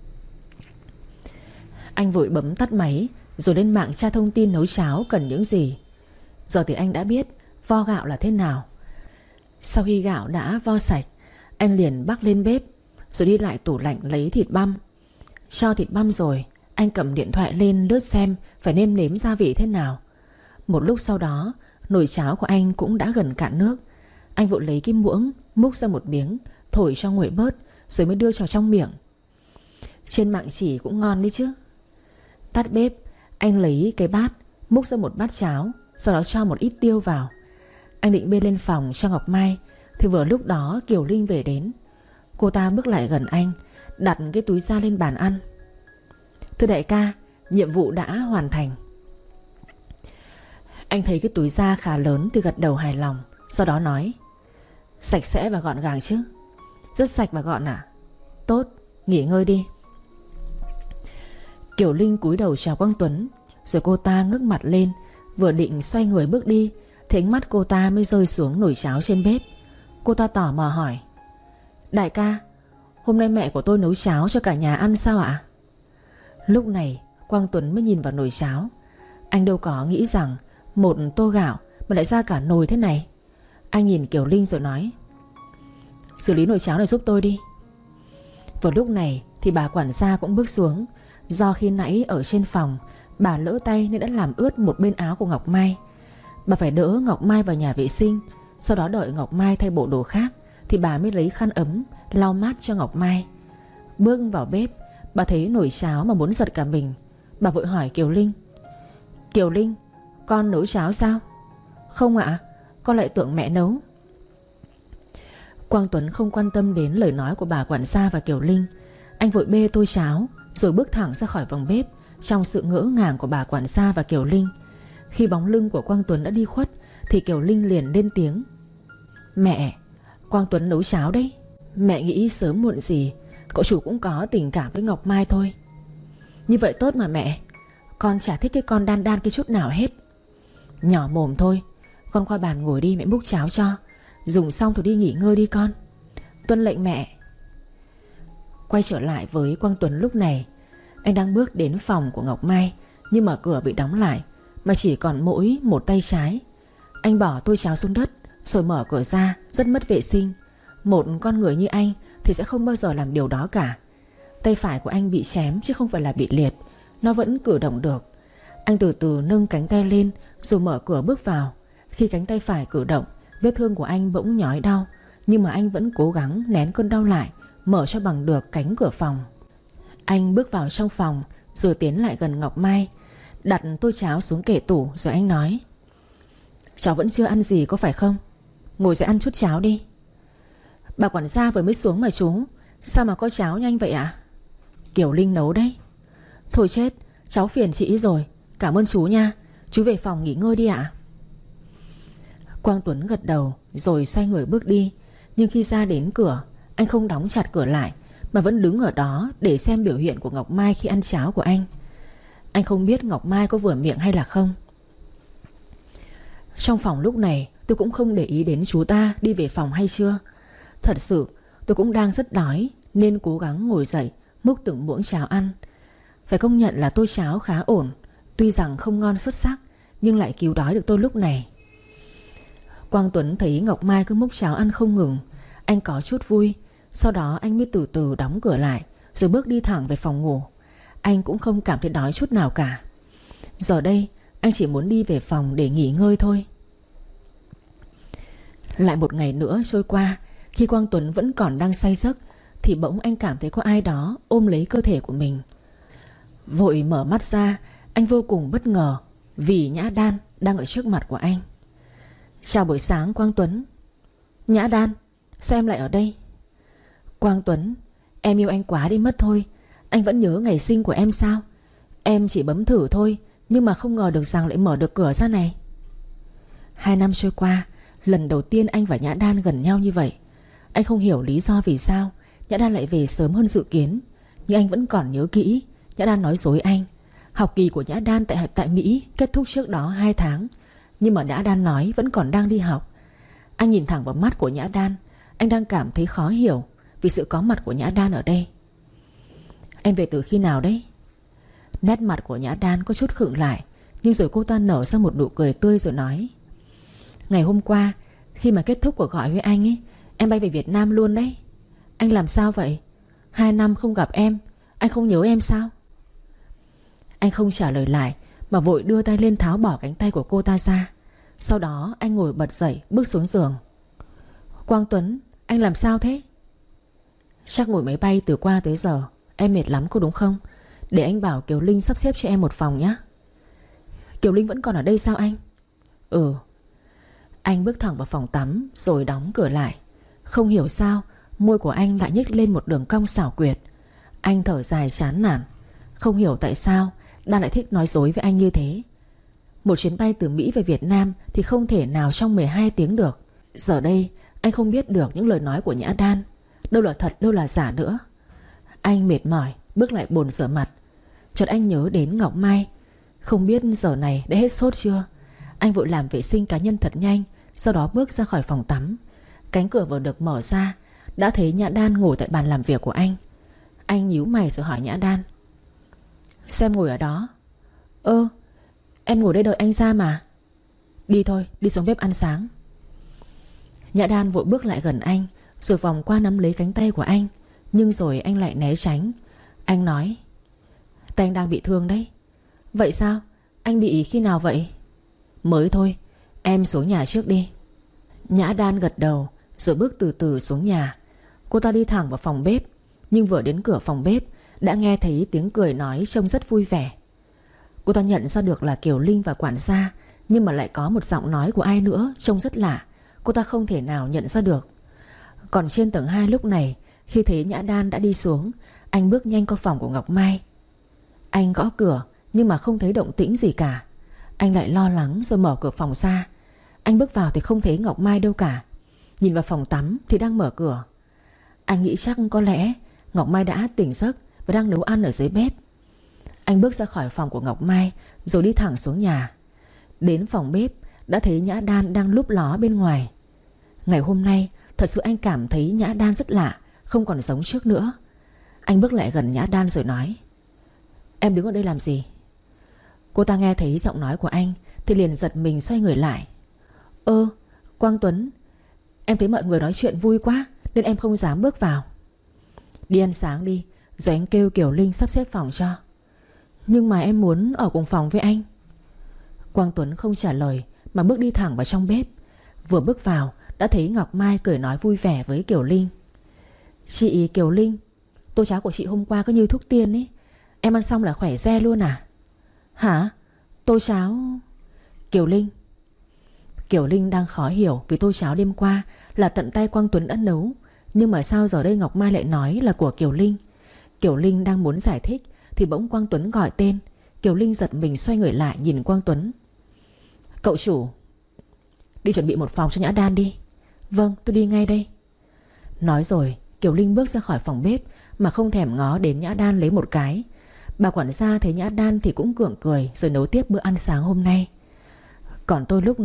Anh vội bấm tắt máy rồi lên mạng tra thông tin nấu cháo cần những gì. Giờ thì anh đã biết vo gạo là thế nào. Sau khi gạo đã vo sạch, anh liền bắc lên bếp rồi đi lại tủ lạnh lấy thịt băm. Cho thịt băm rồi, anh cầm điện thoại lên lướt xem phải nêm nếm gia vị thế nào. Một lúc sau đó, nồi cháo của anh cũng đã gần cạn nước. Anh vội lấy cái muỗng múc ra một miếng, thổi cho nguội bớt rồi mới đưa vào trong miệng. Trên mạng chỉ cũng ngon đấy chứ. Tắt bếp, anh lấy cái bát múc ra một bát cháo, sau đó cho một ít tiêu vào. Anh định bê lên phòng cho Ngọc Mai, thì vừa lúc đó Kiều Linh về đến. Cô ta bước lại gần anh, đặt cái túi da lên bàn ăn. Thưa đại ca, nhiệm vụ đã hoàn thành. Anh thấy cái túi da khá lớn thì gật đầu hài lòng. Sau đó nói: Sạch sẽ và gọn gàng chứ? Rất sạch và gọn à? Tốt, nghỉ ngơi đi. Kiều Linh cúi đầu chào Quang Tuấn, rồi cô ta ngước mặt lên, vừa định xoay người bước đi thì ánh mắt cô ta mới rơi xuống nồi cháo trên bếp. Cô ta tò mò hỏi: Đại ca, hôm nay mẹ của tôi nấu cháo cho cả nhà ăn sao ạ? Lúc này Quang Tuấn mới nhìn vào nồi cháo. Anh đâu có nghĩ rằng một tô gạo mà lại ra cả nồi thế này. Anh nhìn Kiều Linh rồi nói: Xử lý nồi cháo này giúp tôi đi. Vào lúc này thì bà quản gia cũng bước xuống. Do khi nãy ở trên phòng bà lỡ tay nên đã làm ướt một bên áo của Ngọc Mai. Bà phải đỡ Ngọc Mai vào nhà vệ sinh, sau đó đợi Ngọc Mai thay bộ đồ khác thì bà mới lấy khăn ấm lau mát cho Ngọc Mai. Bước vào bếp, bà thấy nồi cháo mà muốn giật cả mình. Bà vội hỏi Kiều Linh: Kiều Linh, con nấu cháo sao? Không ạ, con lại tưởng mẹ nấu. Quang Tuấn không quan tâm đến lời nói của bà quản gia và Kiều Linh. Anh vội bê tô cháo rồi bước thẳng ra khỏi phòng bếp trong sự ngỡ ngàng của bà quản gia và Kiều Linh. Khi bóng lưng của Quang Tuấn đã đi khuất thì Kiều Linh liền lên tiếng: Mẹ, Quang Tuấn nấu cháo đấy. Mẹ nghĩ sớm muộn gì cậu chủ cũng có tình cảm với Ngọc Mai thôi. Như vậy tốt mà mẹ. Con chả thích cái con đan đan cái chút nào hết. Nhỏ mồm thôi. Con qua bàn ngồi đi, mẹ múc cháo cho. Dùng xong rồi đi nghỉ ngơi đi con. Tuân lệnh mẹ. Quay trở lại với Quang Tuấn lúc này, anh đang bước đến phòng của Ngọc Mai, nhưng mà cửa bị đóng lại, mà chỉ còn mỗi một tay trái. Anh bỏ tô cháo xuống đất rồi mở cửa ra, rất mất vệ sinh. Một con người như anh thì sẽ không bao giờ làm điều đó cả. Tay phải của anh bị chém chứ không phải là bị liệt, nó vẫn cử động được. Anh từ từ nâng cánh tay lên rồi mở cửa bước vào. Khi cánh tay phải cử động, vết thương của anh bỗng nhói đau, nhưng mà anh vẫn cố gắng nén cơn đau lại, mở cho bằng được cánh cửa phòng. Anh bước vào trong phòng rồi tiến lại gần Ngọc Mai, đặt tô cháo xuống kệ tủ rồi anh nói: Cháu vẫn chưa ăn gì có phải không? Ngồi dậy ăn chút cháo đi. Bà quản gia vừa mới xuống mà chú. Sao mà có cháo nhanh vậy ạ? Kiều Linh nấu đấy. Thôi chết, cháu phiền chị rồi. Cảm ơn chú nha. Chú về phòng nghỉ ngơi đi ạ. Quang Tuấn gật đầu rồi xoay người bước đi. Nhưng khi ra đến cửa, anh không đóng chặt cửa lại, mà vẫn đứng ở đó để xem biểu hiện của Ngọc Mai khi ăn cháo của anh. Anh không biết Ngọc Mai có vừa miệng hay là không. Trong phòng lúc này tôi cũng không để ý đến chú ta đi về phòng hay chưa. Thật sự tôi cũng đang rất đói, nên cố gắng ngồi dậy múc từng muỗng cháo ăn. Phải công nhận là tô cháo khá ổn. Tuy rằng không ngon xuất sắc, nhưng lại cứu đói được tôi lúc này. Quang Tuấn thấy Ngọc Mai cứ múc cháo ăn không ngừng, anh có chút vui. Sau đó anh mới từ từ đóng cửa lại, rồi bước đi thẳng về phòng ngủ. Anh cũng không cảm thấy đói chút nào cả. Giờ đây anh chỉ muốn đi về phòng để nghỉ ngơi thôi. Lại một ngày nữa trôi qua. Khi Quang Tuấn vẫn còn đang say giấc thì bỗng anh cảm thấy có ai đó ôm lấy cơ thể của mình. Vội mở mắt ra, anh vô cùng bất ngờ vì Nhã Đan đang ở trước mặt của anh. Chào buổi sáng Quang Tuấn. Nhã Đan, sao em lại ở đây? Quang Tuấn, em yêu anh quá đi mất thôi. Anh vẫn nhớ ngày sinh của em sao? Em chỉ bấm thử thôi, nhưng mà không ngờ được rằng lại mở được cửa ra này. 2 năm trôi qua, lần đầu tiên anh và Nhã Đan gần nhau như vậy. Anh không hiểu lý do vì sao Nhã Đan lại về sớm hơn dự kiến. Nhưng anh vẫn còn nhớ kỹ Nhã Đan nói dối anh. Học kỳ của Nhã Đan tại Mỹ kết thúc trước đó 2 tháng, nhưng mà Nhã Đan nói vẫn còn đang đi học. Anh nhìn thẳng vào mắt của Nhã Đan. Anh đang cảm thấy khó hiểu vì sự có mặt của Nhã Đan ở đây. Em về từ khi nào đấy? Nét mặt của Nhã Đan có chút khựng lại, nhưng rồi cô ta nở ra một nụ cười tươi rồi nói: Ngày hôm qua, khi mà kết thúc cuộc gọi với anh ấy, em bay về Việt Nam luôn đấy. Anh làm sao vậy? 2 năm không gặp em, anh không nhớ em sao? Anh không trả lời lại, mà vội đưa tay lên tháo bỏ cánh tay của cô ta ra. Sau đó anh ngồi bật dậy bước xuống giường. Quang Tuấn, anh làm sao thế? Chắc ngồi máy bay từ qua tới giờ em mệt lắm cô đúng không? Để anh bảo Kiều Linh sắp xếp cho em một phòng nhé. Kiều Linh vẫn còn ở đây sao anh? Ừ. Anh bước thẳng vào phòng tắm rồi đóng cửa lại. Không hiểu sao môi của anh lại nhếch lên một đường cong xảo quyệt. Anh thở dài chán nản. Không hiểu tại sao Đan lại thích nói dối với anh như thế. Một chuyến bay từ Mỹ về Việt Nam thì không thể nào trong 12 tiếng được. Giờ đây anh không biết được những lời nói của Nhã Đan đâu là thật đâu là giả nữa. Anh mệt mỏi bước lại bồn rửa mặt. Chợt anh nhớ đến Ngọc Mai. Không biết giờ này đã hết sốt chưa. Anh vội làm vệ sinh cá nhân thật nhanh, sau đó bước ra khỏi phòng tắm. Cánh cửa vừa được mở ra, đã thấy Nhã Đan ngồi tại bàn làm việc của anh. Anh nhíu mày rồi hỏi Nhã Đan: Sao em ngồi ở đó? Em ngồi đây đợi anh ra mà. Đi thôi, đi xuống bếp ăn sáng. Nhã Đan vội bước lại gần anh, rồi vòng qua nắm lấy cánh tay của anh. Nhưng rồi anh lại né tránh. Anh nói: Tay anh đang bị thương đấy. Vậy sao? Anh bị khi nào vậy? Mới thôi, em xuống nhà trước đi. Nhã Đan gật đầu rồi bước từ từ xuống nhà. Cô ta đi thẳng vào phòng bếp. Nhưng vừa đến cửa phòng bếp đã nghe thấy tiếng cười nói trông rất vui vẻ. Cô ta nhận ra được là Kiều Linh và quản gia, nhưng mà lại có một giọng nói của ai nữa trông rất lạ. Cô ta không thể nào nhận ra được. Còn trên tầng 2 lúc này, khi thấy Nhã Đan đã đi xuống, anh bước nhanh qua phòng của Ngọc Mai. Anh gõ cửa nhưng mà không thấy động tĩnh gì cả. Anh lại lo lắng rồi mở cửa phòng ra. Anh bước vào thì không thấy Ngọc Mai đâu cả. Nhìn vào phòng tắm thì đang mở cửa. Anh nghĩ chắc có lẽ Ngọc Mai đã tỉnh giấc và đang nấu ăn ở dưới bếp. Anh bước ra khỏi phòng của Ngọc Mai rồi đi thẳng xuống nhà. Đến phòng bếp đã thấy Nhã Đan đang lúp ló bên ngoài. Ngày hôm nay thật sự anh cảm thấy Nhã Đan rất lạ, không còn giống trước nữa. Anh bước lại gần Nhã Đan rồi nói: Em đứng ở đây làm gì? Cô ta nghe thấy giọng nói của anh thì liền giật mình xoay người lại. Quang Tuấn, em thấy mọi người nói chuyện vui quá nên em không dám bước vào. Đi ăn sáng đi, rồi anh kêu Kiều Linh sắp xếp phòng cho. Nhưng mà em muốn ở cùng phòng với anh. Quang Tuấn không trả lời mà bước đi thẳng vào trong bếp. Vừa bước vào đã thấy Ngọc Mai cười nói vui vẻ với Kiều Linh: Chị Kiều Linh, tô cháo của chị hôm qua có như thuốc tiên ấy. Em ăn xong là khỏe re luôn à? Hả? Tô cháo... Kiều Linh đang khó hiểu vì tô cháo đêm qua là tận tay Quang Tuấn đã nấu. Nhưng mà sao giờ đây Ngọc Mai lại nói là của Kiều Linh? Kiều Linh đang muốn giải thích thì bỗng Quang Tuấn gọi tên. Kiều Linh giật mình xoay người lại nhìn Quang Tuấn. Cậu chủ, đi chuẩn bị một phòng cho Nhã Đan đi. Vâng, tôi đi ngay đây. Nói rồi Kiều Linh bước ra khỏi phòng bếp mà không thèm ngó đến Nhã Đan lấy một cái. Bà quản gia thấy Nhã Đan thì cũng gượng cười rồi nấu tiếp bữa ăn sáng hôm nay. Còn tôi lúc này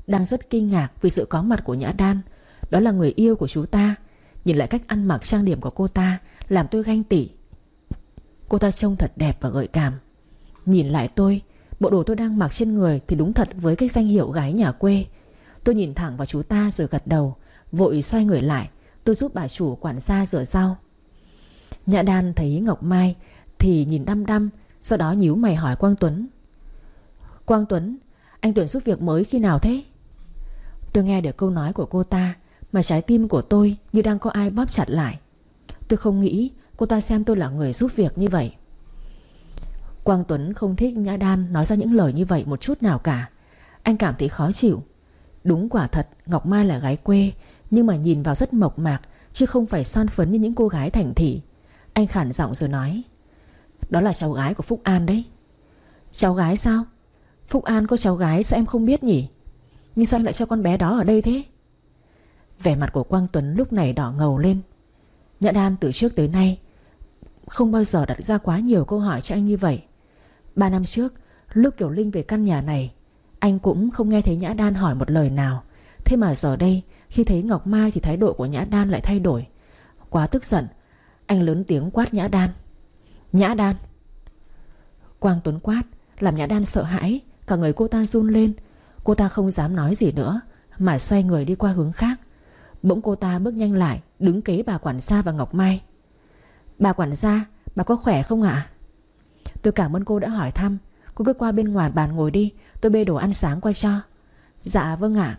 đang rất kinh ngạc vì sự có mặt của Nhã Đan. Đó là người yêu của chú ta. Nhìn lại cách ăn mặc trang điểm của cô ta làm tôi ganh tị. Cô ta trông thật đẹp và gợi cảm. Nhìn lại tôi, bộ đồ tôi đang mặc trên người thì đúng thật với cái danh hiệu gái nhà quê. Tôi nhìn thẳng vào chú ta rồi gật đầu, vội xoay người lại. Tôi giúp bà chủ quản gia rửa rau. Nhã Đan thấy Ngọc Mai thì nhìn đăm đăm, sau đó nhíu mày hỏi Quang Tuấn: Quang Tuấn, anh tuyển giúp việc mới khi nào thế? Tôi nghe được câu nói của cô ta mà trái tim của tôi như đang có ai bóp chặt lại. Tôi không nghĩ cô ta xem tôi là người giúp việc như vậy. Quang Tuấn không thích Nhã Đan nói ra những lời như vậy một chút nào cả. Anh cảm thấy khó chịu. Đúng quả thật Ngọc Mai là gái quê, nhưng mà nhìn vào rất mộc mạc, chứ không phải son phấn như những cô gái thành thị. Anh khản giọng rồi nói: Đó là cháu gái của Phúc An đấy. Cháu gái sao? Phúc An có cháu gái sao em không biết nhỉ? Nhưng sao anh lại cho con bé đó ở đây thế? Vẻ mặt của Quang Tuấn lúc này đỏ ngầu lên. Nhã Đan từ trước tới nay không bao giờ đặt ra quá nhiều câu hỏi cho anh như vậy. 3 năm trước, lúc Kiều Linh về căn nhà này, anh cũng không nghe thấy Nhã Đan hỏi một lời nào. Thế mà giờ đây, khi thấy Ngọc Mai thì thái độ của Nhã Đan lại thay đổi. Quá tức giận, anh lớn tiếng quát Nhã Đan: Nhã Đan! Quang Tuấn quát làm Nhã Đan sợ hãi, cả người cô ta run lên. Cô ta không dám nói gì nữa mà xoay người đi qua hướng khác. Bỗng cô ta bước nhanh lại, đứng kế bà quản gia và Ngọc Mai. Bà quản gia, bà có khỏe không ạ? Tôi cảm ơn cô đã hỏi thăm. Cô cứ qua bên ngoài bàn ngồi đi, tôi bê đồ ăn sáng qua cho. Dạ vâng ạ.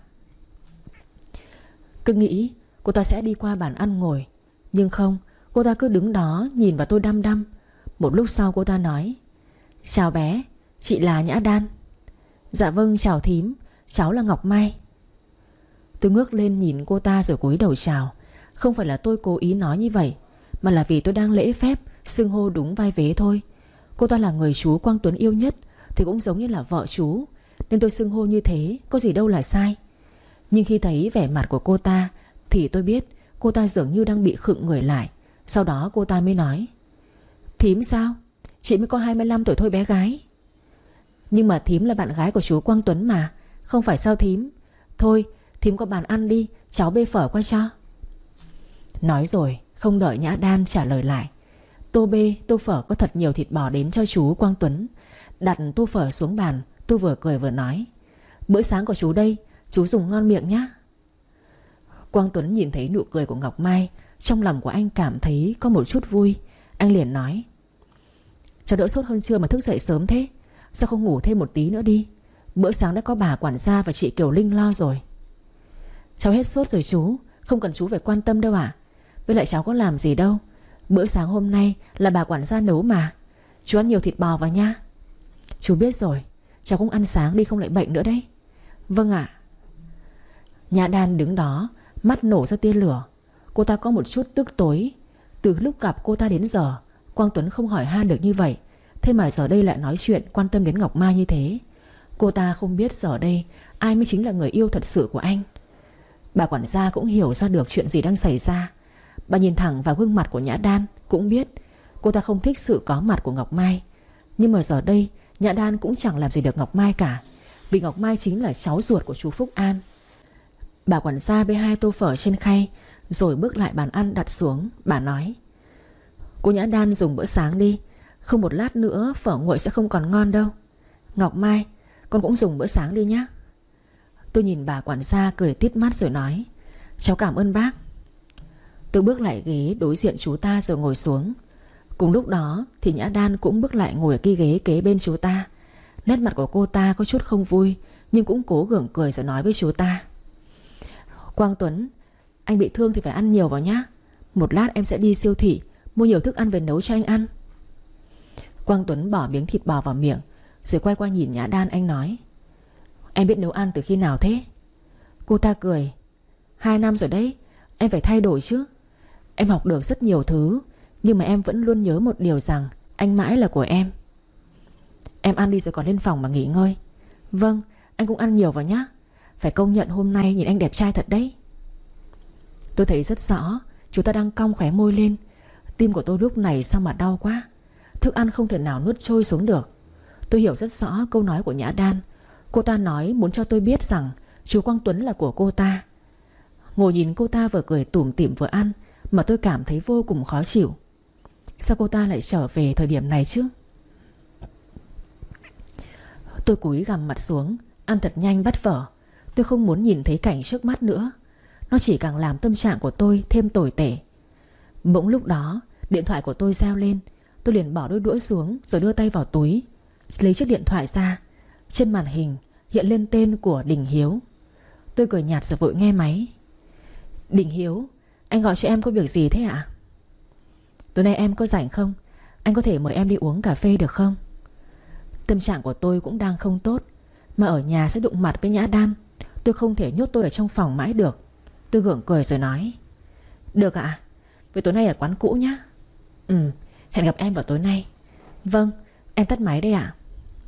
Cứ nghĩ cô ta sẽ đi qua bàn ăn ngồi, nhưng không, cô ta cứ đứng đó nhìn vào tôi đăm đăm. Một lúc sau cô ta nói: Chào bé, chị là Nhã Đan. Dạ vâng chào thím, cháu là Ngọc Mai. Tôi ngước lên nhìn cô ta rồi cúi đầu chào. Không phải là tôi cố ý nói như vậy, mà là vì tôi đang lễ phép xưng hô đúng vai vế thôi. Cô ta là người chú Quang Tuấn yêu nhất, thì cũng giống như là vợ chú, nên tôi xưng hô như thế có gì đâu là sai. Nhưng khi thấy vẻ mặt của cô ta thì tôi biết cô ta dường như đang bị khựng người lại. Sau đó cô ta mới nói: Thím sao? Chị mới có 25 tuổi thôi bé gái. Nhưng mà thím là bạn gái của chú Quang Tuấn mà, không phải sao thím? Thôi thím qua bàn ăn đi, cháu bê phở qua cho. Nói rồi không đợi Nhã Đan trả lời lại, tô bê tô phở có thật nhiều thịt bò đến cho chú Quang Tuấn. Đặt tô phở xuống bàn, tôi vừa cười vừa nói: Bữa sáng của chú đây, chú dùng ngon miệng nhá. Quang Tuấn nhìn thấy nụ cười của Ngọc Mai, trong lòng của anh cảm thấy có một chút vui. Anh liền nói: Cháu đỡ sốt hơn trưa mà thức dậy sớm thế, sao không ngủ thêm một tí nữa đi? Bữa sáng đã có bà quản gia và chị Kiều Linh lo rồi. Cháu hết sốt rồi chú, không cần chú phải quan tâm đâu ạ. Với lại cháu có làm gì đâu. Bữa sáng hôm nay là bà quản gia nấu mà. Chú ăn nhiều thịt bò vào nha. Chú biết rồi, cháu cũng ăn sáng đi không lại bệnh nữa đấy. Vâng ạ. Nhã Đan đứng đó, mắt nổ ra tia lửa. Cô ta có một chút tức tối. Từ lúc gặp cô ta đến giờ, Quang Tuấn không hỏi han được như vậy. Thế mà giờ đây lại nói chuyện quan tâm đến Ngọc Mai như thế. Cô ta không biết giờ đây ai mới chính là người yêu thật sự của anh. Bà quản gia cũng hiểu ra được chuyện gì đang xảy ra. Bà nhìn thẳng vào gương mặt của Nhã Đan, cũng biết cô ta không thích sự có mặt của Ngọc Mai. Nhưng mà giờ đây Nhã Đan cũng chẳng làm gì được Ngọc Mai cả, vì Ngọc Mai chính là cháu ruột của chú Phúc An. Bà quản gia bê 2 tô phở trên khay, rồi bước lại bàn ăn đặt xuống. Bà nói: Cô Nhã Đan dùng bữa sáng đi, không một lát nữa phở nguội sẽ không còn ngon đâu. Ngọc Mai, con cũng dùng bữa sáng đi nhé. Tôi nhìn bà quản gia cười tít mắt rồi nói: Cháu cảm ơn bác. Tôi bước lại ghế đối diện chú ta rồi ngồi xuống. Cùng lúc đó thì Nhã Đan cũng bước lại ngồi ở cái ghế kế bên chú ta. Nét mặt của cô ta có chút không vui, nhưng cũng cố gượng cười rồi nói với chú ta: Quang Tuấn, anh bị thương thì phải ăn nhiều vào nhá. Một lát em sẽ đi siêu thị mua nhiều thức ăn về nấu cho anh ăn. Quang Tuấn bỏ miếng thịt bò vào miệng, rồi quay qua nhìn Nhã Đan. Anh nói: Em biết nấu ăn từ khi nào thế? Cô ta cười: 2 năm rồi đấy, em phải thay đổi chứ. Em học được rất nhiều thứ, nhưng mà em vẫn luôn nhớ một điều rằng anh mãi là của em. Em ăn đi rồi còn lên phòng mà nghỉ ngơi. Vâng, anh cũng ăn nhiều vào nhá. Phải công nhận hôm nay nhìn anh đẹp trai thật đấy. Tôi thấy rất rõ chú ta đang cong khóe môi lên. Tim của tôi lúc này sao mà đau quá. Thức ăn không thể nào nuốt trôi xuống được. Tôi hiểu rất rõ câu nói của Nhã Đan. Cô ta nói muốn cho tôi biết rằng Chú Quang Tuấn là của cô ta. Ngồi nhìn cô ta vừa cười tủm tỉm vừa ăn mà tôi cảm thấy vô cùng khó chịu. Sao cô ta lại trở về thời điểm này chứ? Tôi cúi gằm mặt xuống, ăn thật nhanh bát phở. Tôi không muốn nhìn thấy cảnh trước mắt nữa. Nó chỉ càng làm tâm trạng của tôi thêm tồi tệ. Bỗng lúc đó điện thoại của tôi reo lên. Tôi liền bỏ đôi đũa xuống rồi đưa tay vào túi, lấy chiếc điện thoại ra. Trên màn hình hiện lên tên của Đình Hiếu. Tôi cười nhạt rồi vội nghe máy. Đình Hiếu, anh gọi cho em có việc gì thế ạ? Tối nay em có rảnh không? Anh có thể mời em đi uống cà phê được không? Tâm trạng của tôi cũng đang không tốt, mà ở nhà sẽ đụng mặt với Nhã Đan. Tôi không thể nhốt tôi ở trong phòng mãi được. Tôi gượng cười rồi nói: Được ạ, vậy tối nay ở quán cũ nhá. Hẹn gặp em vào tối nay. Vâng, em tắt máy đây ạ.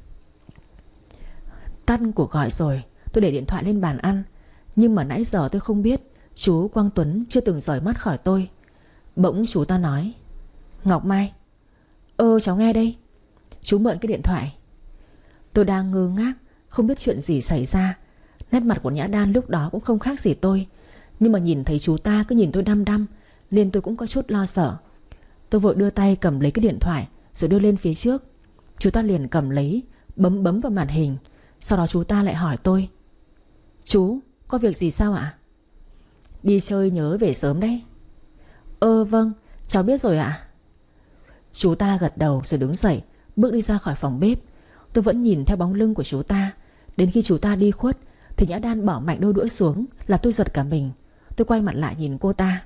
Tắt cuộc gọi rồi, tôi để điện thoại lên bàn ăn. Nhưng mà nãy giờ tôi không biết chú Quang Tuấn chưa từng rời mắt khỏi tôi. Bỗng chú ta nói: Ngọc Mai. Cháu nghe đây. Chú mượn cái điện thoại. Tôi đang ngơ ngác, không biết chuyện gì xảy ra. Nét mặt của Nhã Đan lúc đó cũng không khác gì tôi, nhưng mà nhìn thấy chú ta cứ nhìn tôi đăm đăm nên tôi cũng có chút lo sợ. Tôi vội đưa tay cầm lấy cái điện thoại rồi đưa lên phía trước. Chú ta liền cầm lấy, bấm vào màn hình. Sau đó chú ta lại hỏi tôi: Chú, có việc gì sao ạ? Đi chơi nhớ về sớm đấy. Vâng, cháu biết rồi ạ. Chú ta gật đầu rồi đứng dậy, bước đi ra khỏi phòng bếp. Tôi vẫn nhìn theo bóng lưng của chú ta. Đến khi chú ta đi khuất thì Nhã Đan bỏ mạnh đôi đũa xuống, là tôi giật cả mình. Tôi quay mặt lại nhìn cô ta.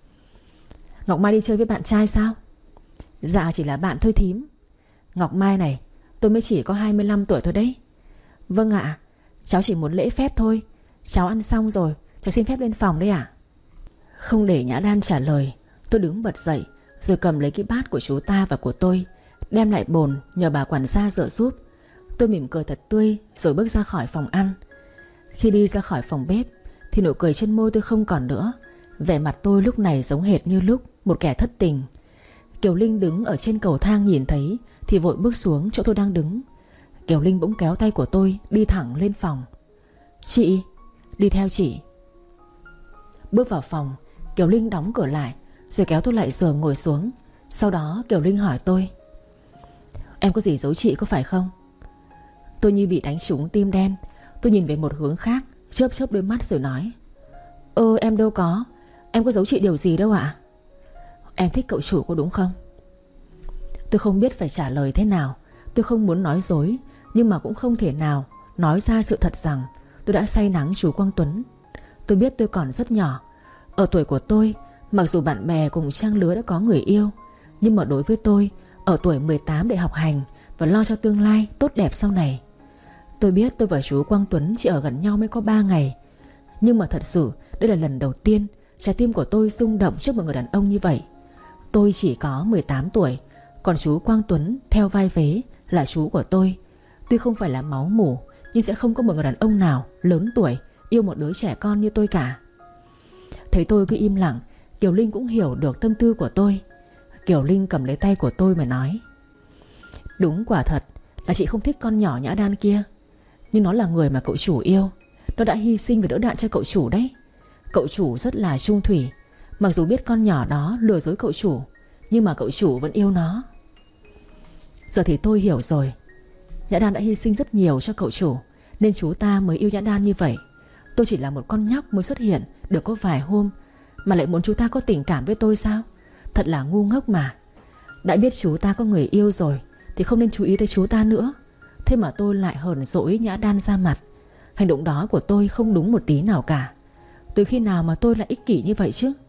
Ngọc Mai đi chơi với bạn trai sao? Dạ chỉ là bạn thôi thím. Ngọc Mai này, tôi mới chỉ có 25 tuổi thôi đấy. Vâng ạ, cháu chỉ muốn lễ phép thôi. Cháu ăn xong rồi, cháu xin phép lên phòng đây ạ. Không để Nhã Đan trả lời, tôi đứng bật dậy rồi cầm lấy cái bát của chú ta và của tôi, đem lại bồn nhờ bà quản gia dợ giúp. Tôi mỉm cười thật tươi rồi bước ra khỏi phòng ăn. Khi đi ra khỏi phòng bếp thì nụ cười trên môi tôi không còn nữa. Vẻ mặt tôi lúc này giống hệt như lúc một kẻ thất tình. Kiều Linh đứng ở trên cầu thang nhìn thấy thì vội bước xuống chỗ tôi đang đứng. Kiều Linh bỗng kéo tay của tôi đi thẳng lên phòng. Chị, đi theo chị. Bước vào phòng, Kiều Linh đóng cửa lại rồi kéo tôi lại giường ngồi xuống. Sau đó Kiều Linh hỏi tôi: Em có gì giấu chị có phải không? Tôi như bị đánh trúng tim đen. Tôi nhìn về một hướng khác, chớp chớp đôi mắt rồi nói: Em đâu có. Em có giấu chị điều gì đâu ạ. Em thích cậu chủ có đúng không? Tôi không biết phải trả lời thế nào. Tôi không muốn nói dối, nhưng mà cũng không thể nào nói ra sự thật rằng tôi đã say nắng chú Quang Tuấn. Tôi biết tôi còn rất nhỏ. Ở tuổi của tôi, mặc dù bạn bè cùng trang lứa đã có người yêu, nhưng mà đối với tôi, ở tuổi 18 để học hành và lo cho tương lai tốt đẹp sau này. Tôi biết tôi và chú Quang Tuấn chỉ ở gần nhau mới có 3 ngày, nhưng mà thật sự đây là lần đầu tiên trái tim của tôi rung động trước một người đàn ông như vậy. Tôi chỉ có 18 tuổi, còn chú Quang Tuấn theo vai vế là chú của tôi. Tuy không phải là máu mủ, nhưng sẽ không có một người đàn ông nào lớn tuổi yêu một đứa trẻ con như tôi cả. Thấy tôi cứ im lặng, Kiều Linh cũng hiểu được tâm tư của tôi. Kiều Linh cầm lấy tay của tôi mà nói: Đúng quả thật là chị không thích con nhỏ Nhã Đan kia, nhưng nó là người mà cậu chủ yêu. Nó đã hy sinh và đỡ đạn cho cậu chủ đấy. Cậu chủ rất là trung thủy. Mặc dù biết con nhỏ đó lừa dối cậu chủ, nhưng mà cậu chủ vẫn yêu nó. Giờ thì tôi hiểu rồi. Nhã Đan đã hy sinh rất nhiều cho cậu chủ, nên chú ta mới yêu Nhã Đan như vậy. Tôi chỉ là một con nhóc mới xuất hiện được có vài hôm mà lại muốn chú ta có tình cảm với tôi sao? Thật là ngu ngốc mà. Đã biết chú ta có người yêu rồi thì không nên chú ý tới chú ta nữa. Thế mà tôi lại hờn dỗi Nhã Đan ra mặt. Hành động đó của tôi không đúng một tí nào cả. Từ khi nào mà tôi lại ích kỷ như vậy chứ?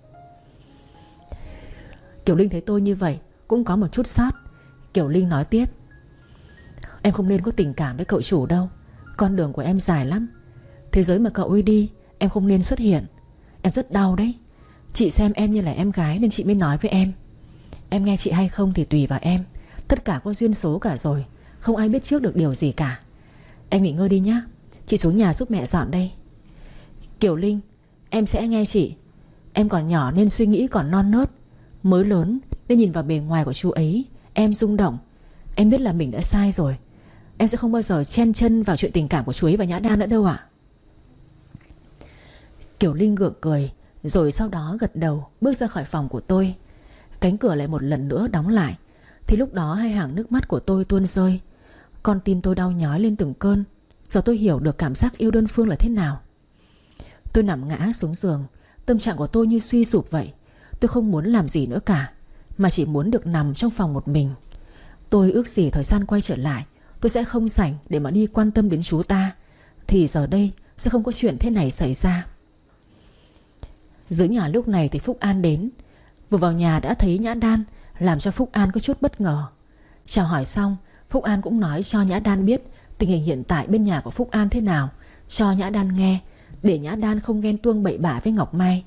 Kiều Linh thấy tôi như vậy cũng có một chút sót. Kiều Linh nói tiếp: Em không nên có tình cảm với cậu chủ đâu. Con đường của em dài lắm. Thế giới mà cậu ấy đi, em không nên xuất hiện. Em rất đau đấy. Chị xem em như là em gái nên chị mới nói với em. Em nghe chị hay không thì tùy vào em. Tất cả có duyên số cả rồi, không ai biết trước được điều gì cả. Em nghỉ ngơi đi nhá. Chị xuống nhà giúp mẹ dọn đây. Kiều Linh, em sẽ nghe chị. Em còn nhỏ nên suy nghĩ còn non nớt. Mới lớn nên nhìn vào bề ngoài của chú ấy em rung động. Em biết là mình đã sai rồi. Em sẽ không bao giờ chen chân vào chuyện tình cảm của chú ấy và Nhã Đan nữa đâu ạ. Kiều Linh gượng cười, rồi sau đó gật đầu bước ra khỏi phòng của tôi. Cánh cửa lại một lần nữa đóng lại. Thì lúc đó hai hàng nước mắt của tôi tuôn rơi. Con tim tôi đau nhói lên từng cơn. Giờ tôi hiểu được cảm giác yêu đơn phương là thế nào. Tôi nằm ngã xuống giường. Tâm trạng của tôi như suy sụp vậy. Tôi không muốn làm gì nữa cả, mà chỉ muốn được nằm trong phòng một mình. Tôi ước gì thời gian quay trở lại, tôi sẽ không rảnh để mà đi quan tâm đến chú ta. Thì giờ đây sẽ không có chuyện thế này xảy ra. Dưới nhà lúc này thì Phúc An đến. Vừa vào nhà đã thấy Nhã Đan, làm cho Phúc An có chút bất ngờ. Chào hỏi xong, Phúc An cũng nói cho Nhã Đan biết tình hình hiện tại bên nhà của Phúc An thế nào, cho Nhã Đan nghe, để Nhã Đan không ghen tuông bậy bạ với Ngọc Mai.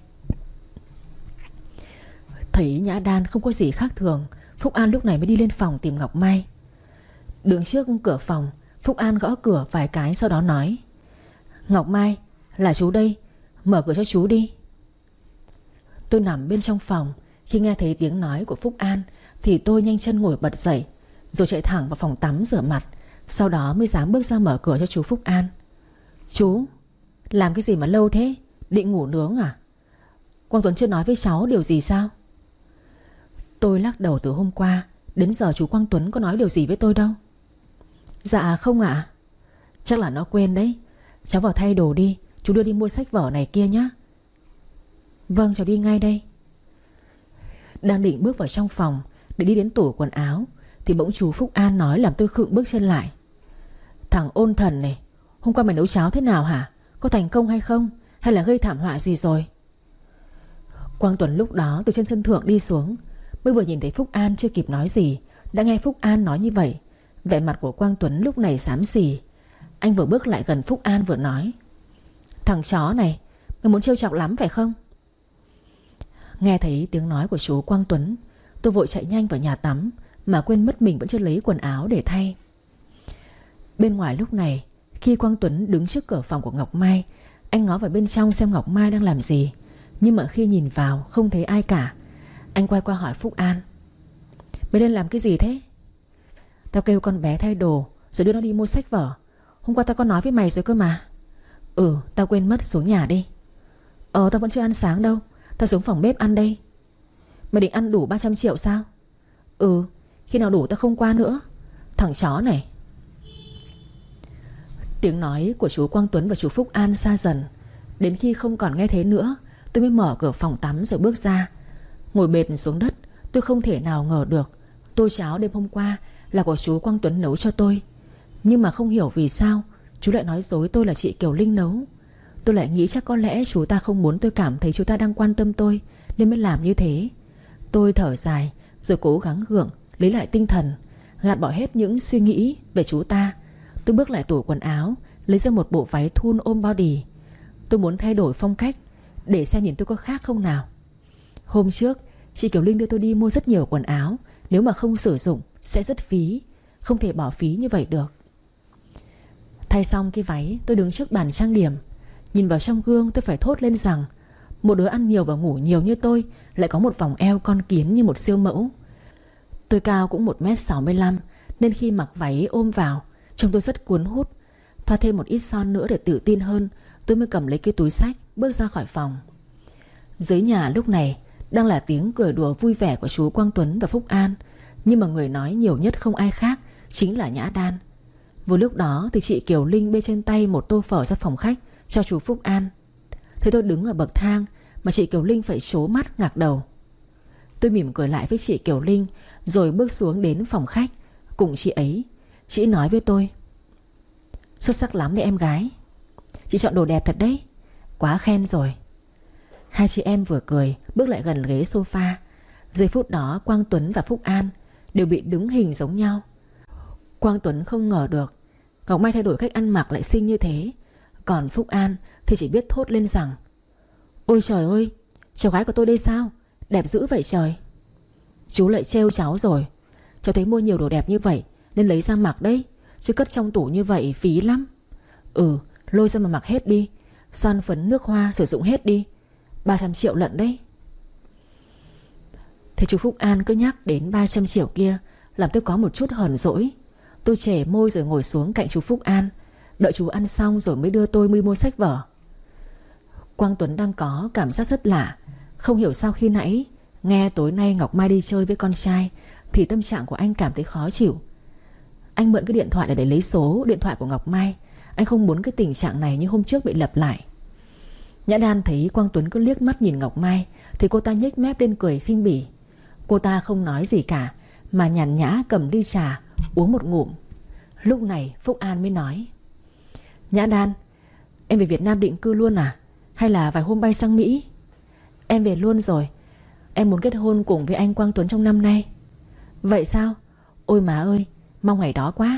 Thấy Nhã Đan không có gì khác thường, Phúc An lúc này mới đi lên phòng tìm Ngọc Mai. Đứng trước cửa phòng, Phúc An gõ cửa vài cái, sau đó nói: Ngọc Mai, là chú đây, mở cửa cho chú đi. Tôi nằm bên trong phòng. Khi nghe thấy tiếng nói của Phúc An thì tôi nhanh chân ngồi bật dậy, rồi chạy thẳng vào phòng tắm rửa mặt. Sau đó mới dám bước ra mở cửa cho chú Phúc An. Chú, làm cái gì mà lâu thế? Định ngủ nướng à? Quang Tuấn chưa nói với cháu điều gì sao? Tôi lắc đầu. Từ hôm qua đến giờ chú Quang Tuấn có nói điều gì với tôi đâu. Dạ không ạ. Chắc là nó quên đấy. Cháu vào thay đồ đi, chú đưa đi mua sách vở này kia nhé. Vâng, cháu đi ngay đây. Đang định bước vào trong phòng để đi đến tủ quần áo thì bỗng chú Phúc An nói làm tôi khựng bước chân lại. Thằng ôn thần này, hôm qua mày nấu cháo thế nào hả? Có thành công hay không? Hay là gây thảm họa gì rồi? Quang Tuấn lúc đó từ trên sân thượng đi xuống, mới vừa nhìn thấy Phúc An chưa kịp nói gì đã nghe Phúc An nói như vậy. Vẻ mặt của Quang Tuấn lúc này xám xì. Anh vừa bước lại gần Phúc An vừa nói: Thằng chó này, mày muốn trêu chọc lắm phải không? Nghe thấy tiếng nói của chú Quang Tuấn, tôi vội chạy nhanh vào nhà tắm, mà quên mất mình vẫn chưa lấy quần áo để thay. Bên ngoài lúc này, khi Quang Tuấn đứng trước cửa phòng của Ngọc Mai, anh ngó vào bên trong xem Ngọc Mai đang làm gì. Nhưng mà khi nhìn vào không thấy ai cả. Anh quay qua hỏi Phúc An: Mày lên làm cái gì thế? Tao kêu con bé thay đồ rồi đưa nó đi mua sách vở. Hôm qua tao có nói với mày rồi cơ mà. Tao quên mất, xuống nhà đi. Tao vẫn chưa ăn sáng đâu, tao xuống phòng bếp ăn đây. Mày định ăn đủ 300 triệu sao? Khi nào đủ tao không qua nữa. Thằng chó này. Tiếng nói của chú Quang Tuấn và chú Phúc An xa dần. Đến khi không còn nghe thấy nữa, tôi mới mở cửa phòng tắm rồi bước ra. Ngồi bệt xuống đất, tôi không thể nào ngờ được tô cháo đêm hôm qua là của chú Quang Tuấn nấu cho tôi. Nhưng mà không hiểu vì sao chú lại nói dối tôi là chị Kiều Linh nấu. Tôi lại nghĩ chắc có lẽ chú ta không muốn tôi cảm thấy chú ta đang quan tâm tôi, nên mới làm như thế. Tôi thở dài rồi cố gắng gượng lấy lại tinh thần, gạt bỏ hết những suy nghĩ về chú ta. Tôi bước lại tủ quần áo, lấy ra một bộ váy thun ôm body. Tôi muốn thay đổi phong cách để xem nhìn tôi có khác không nào. Hôm trước chị Kiều Linh đưa tôi đi mua rất nhiều quần áo, nếu mà không sử dụng sẽ rất phí, không thể bỏ phí như vậy được. Thay xong cái váy, tôi đứng trước bàn trang điểm. Nhìn vào trong gương tôi phải thốt lên rằng một đứa ăn nhiều và ngủ nhiều như tôi lại có một vòng eo con kiến như một siêu mẫu. Tôi cao cũng 1m65, nên khi mặc váy ôm vào trông tôi rất cuốn hút. Thoa thêm một ít son nữa để tự tin hơn, tôi mới cầm lấy cái túi xách bước ra khỏi phòng. Dưới nhà lúc này đang là tiếng cười đùa vui vẻ của chú Quang Tuấn và Phúc An. Nhưng mà người nói nhiều nhất không ai khác chính là Nhã Đan. Vừa lúc đó thì chị Kiều Linh bê trên tay một tô phở ra phòng khách cho chú Phúc An. Thấy tôi đứng ở bậc thang mà chị Kiều Linh phải trố mắt ngạc đầu. Tôi mỉm cười lại với chị Kiều Linh rồi bước xuống đến phòng khách cùng chị ấy. Chị nói với tôi: Xuất sắc lắm đấy em gái, chị chọn đồ đẹp thật đấy. Quá khen rồi. Hai chị em vừa cười bước lại gần ghế sofa. Giây phút đó Quang Tuấn và Phúc An đều bị đứng hình giống nhau. Quang Tuấn không ngờ được Ngọc Mai thay đổi cách ăn mặc lại xinh như thế. Còn Phúc An thì chỉ biết thốt lên rằng: Ôi trời ơi, cháu gái của tôi đây sao, đẹp dữ vậy trời. Chú lại trêu cháu rồi. Cháu thấy mua nhiều đồ đẹp như vậy nên lấy ra mặc đấy, chứ cất trong tủ như vậy phí lắm. Lôi ra mà mặc hết đi. Son phấn nước hoa sử dụng hết đi, 300 triệu lận đấy. Thế chú Phúc An cứ nhắc đến 300 triệu kia làm tôi có một chút hờn dỗi. Tôi chẻ môi rồi ngồi xuống cạnh chú Phúc An, đợi chú ăn xong rồi mới đưa tôi đi mua sách vở. Quang Tuấn đang có cảm giác rất lạ. Không hiểu sao khi nãy nghe tối nay Ngọc Mai đi chơi với con trai thì tâm trạng của anh cảm thấy khó chịu. Anh mượn cái điện thoại để lấy số điện thoại của Ngọc Mai. Anh không muốn cái tình trạng này như hôm trước bị lặp lại. Nhã Đan thấy Quang Tuấn cứ liếc mắt nhìn Ngọc Mai thì cô ta nhếch mép lên cười khinh bỉ. Cô ta không nói gì cả mà nhàn nhã cầm ly trà uống một ngụm. Lúc này Phúc An mới nói: Nhã Đan, em về Việt Nam định cư luôn à? Hay là vài hôm bay sang Mỹ? Em về luôn rồi. Em muốn kết hôn cùng với anh Quang Tuấn trong năm nay. Vậy sao? Ôi má ơi, mong ngày đó quá.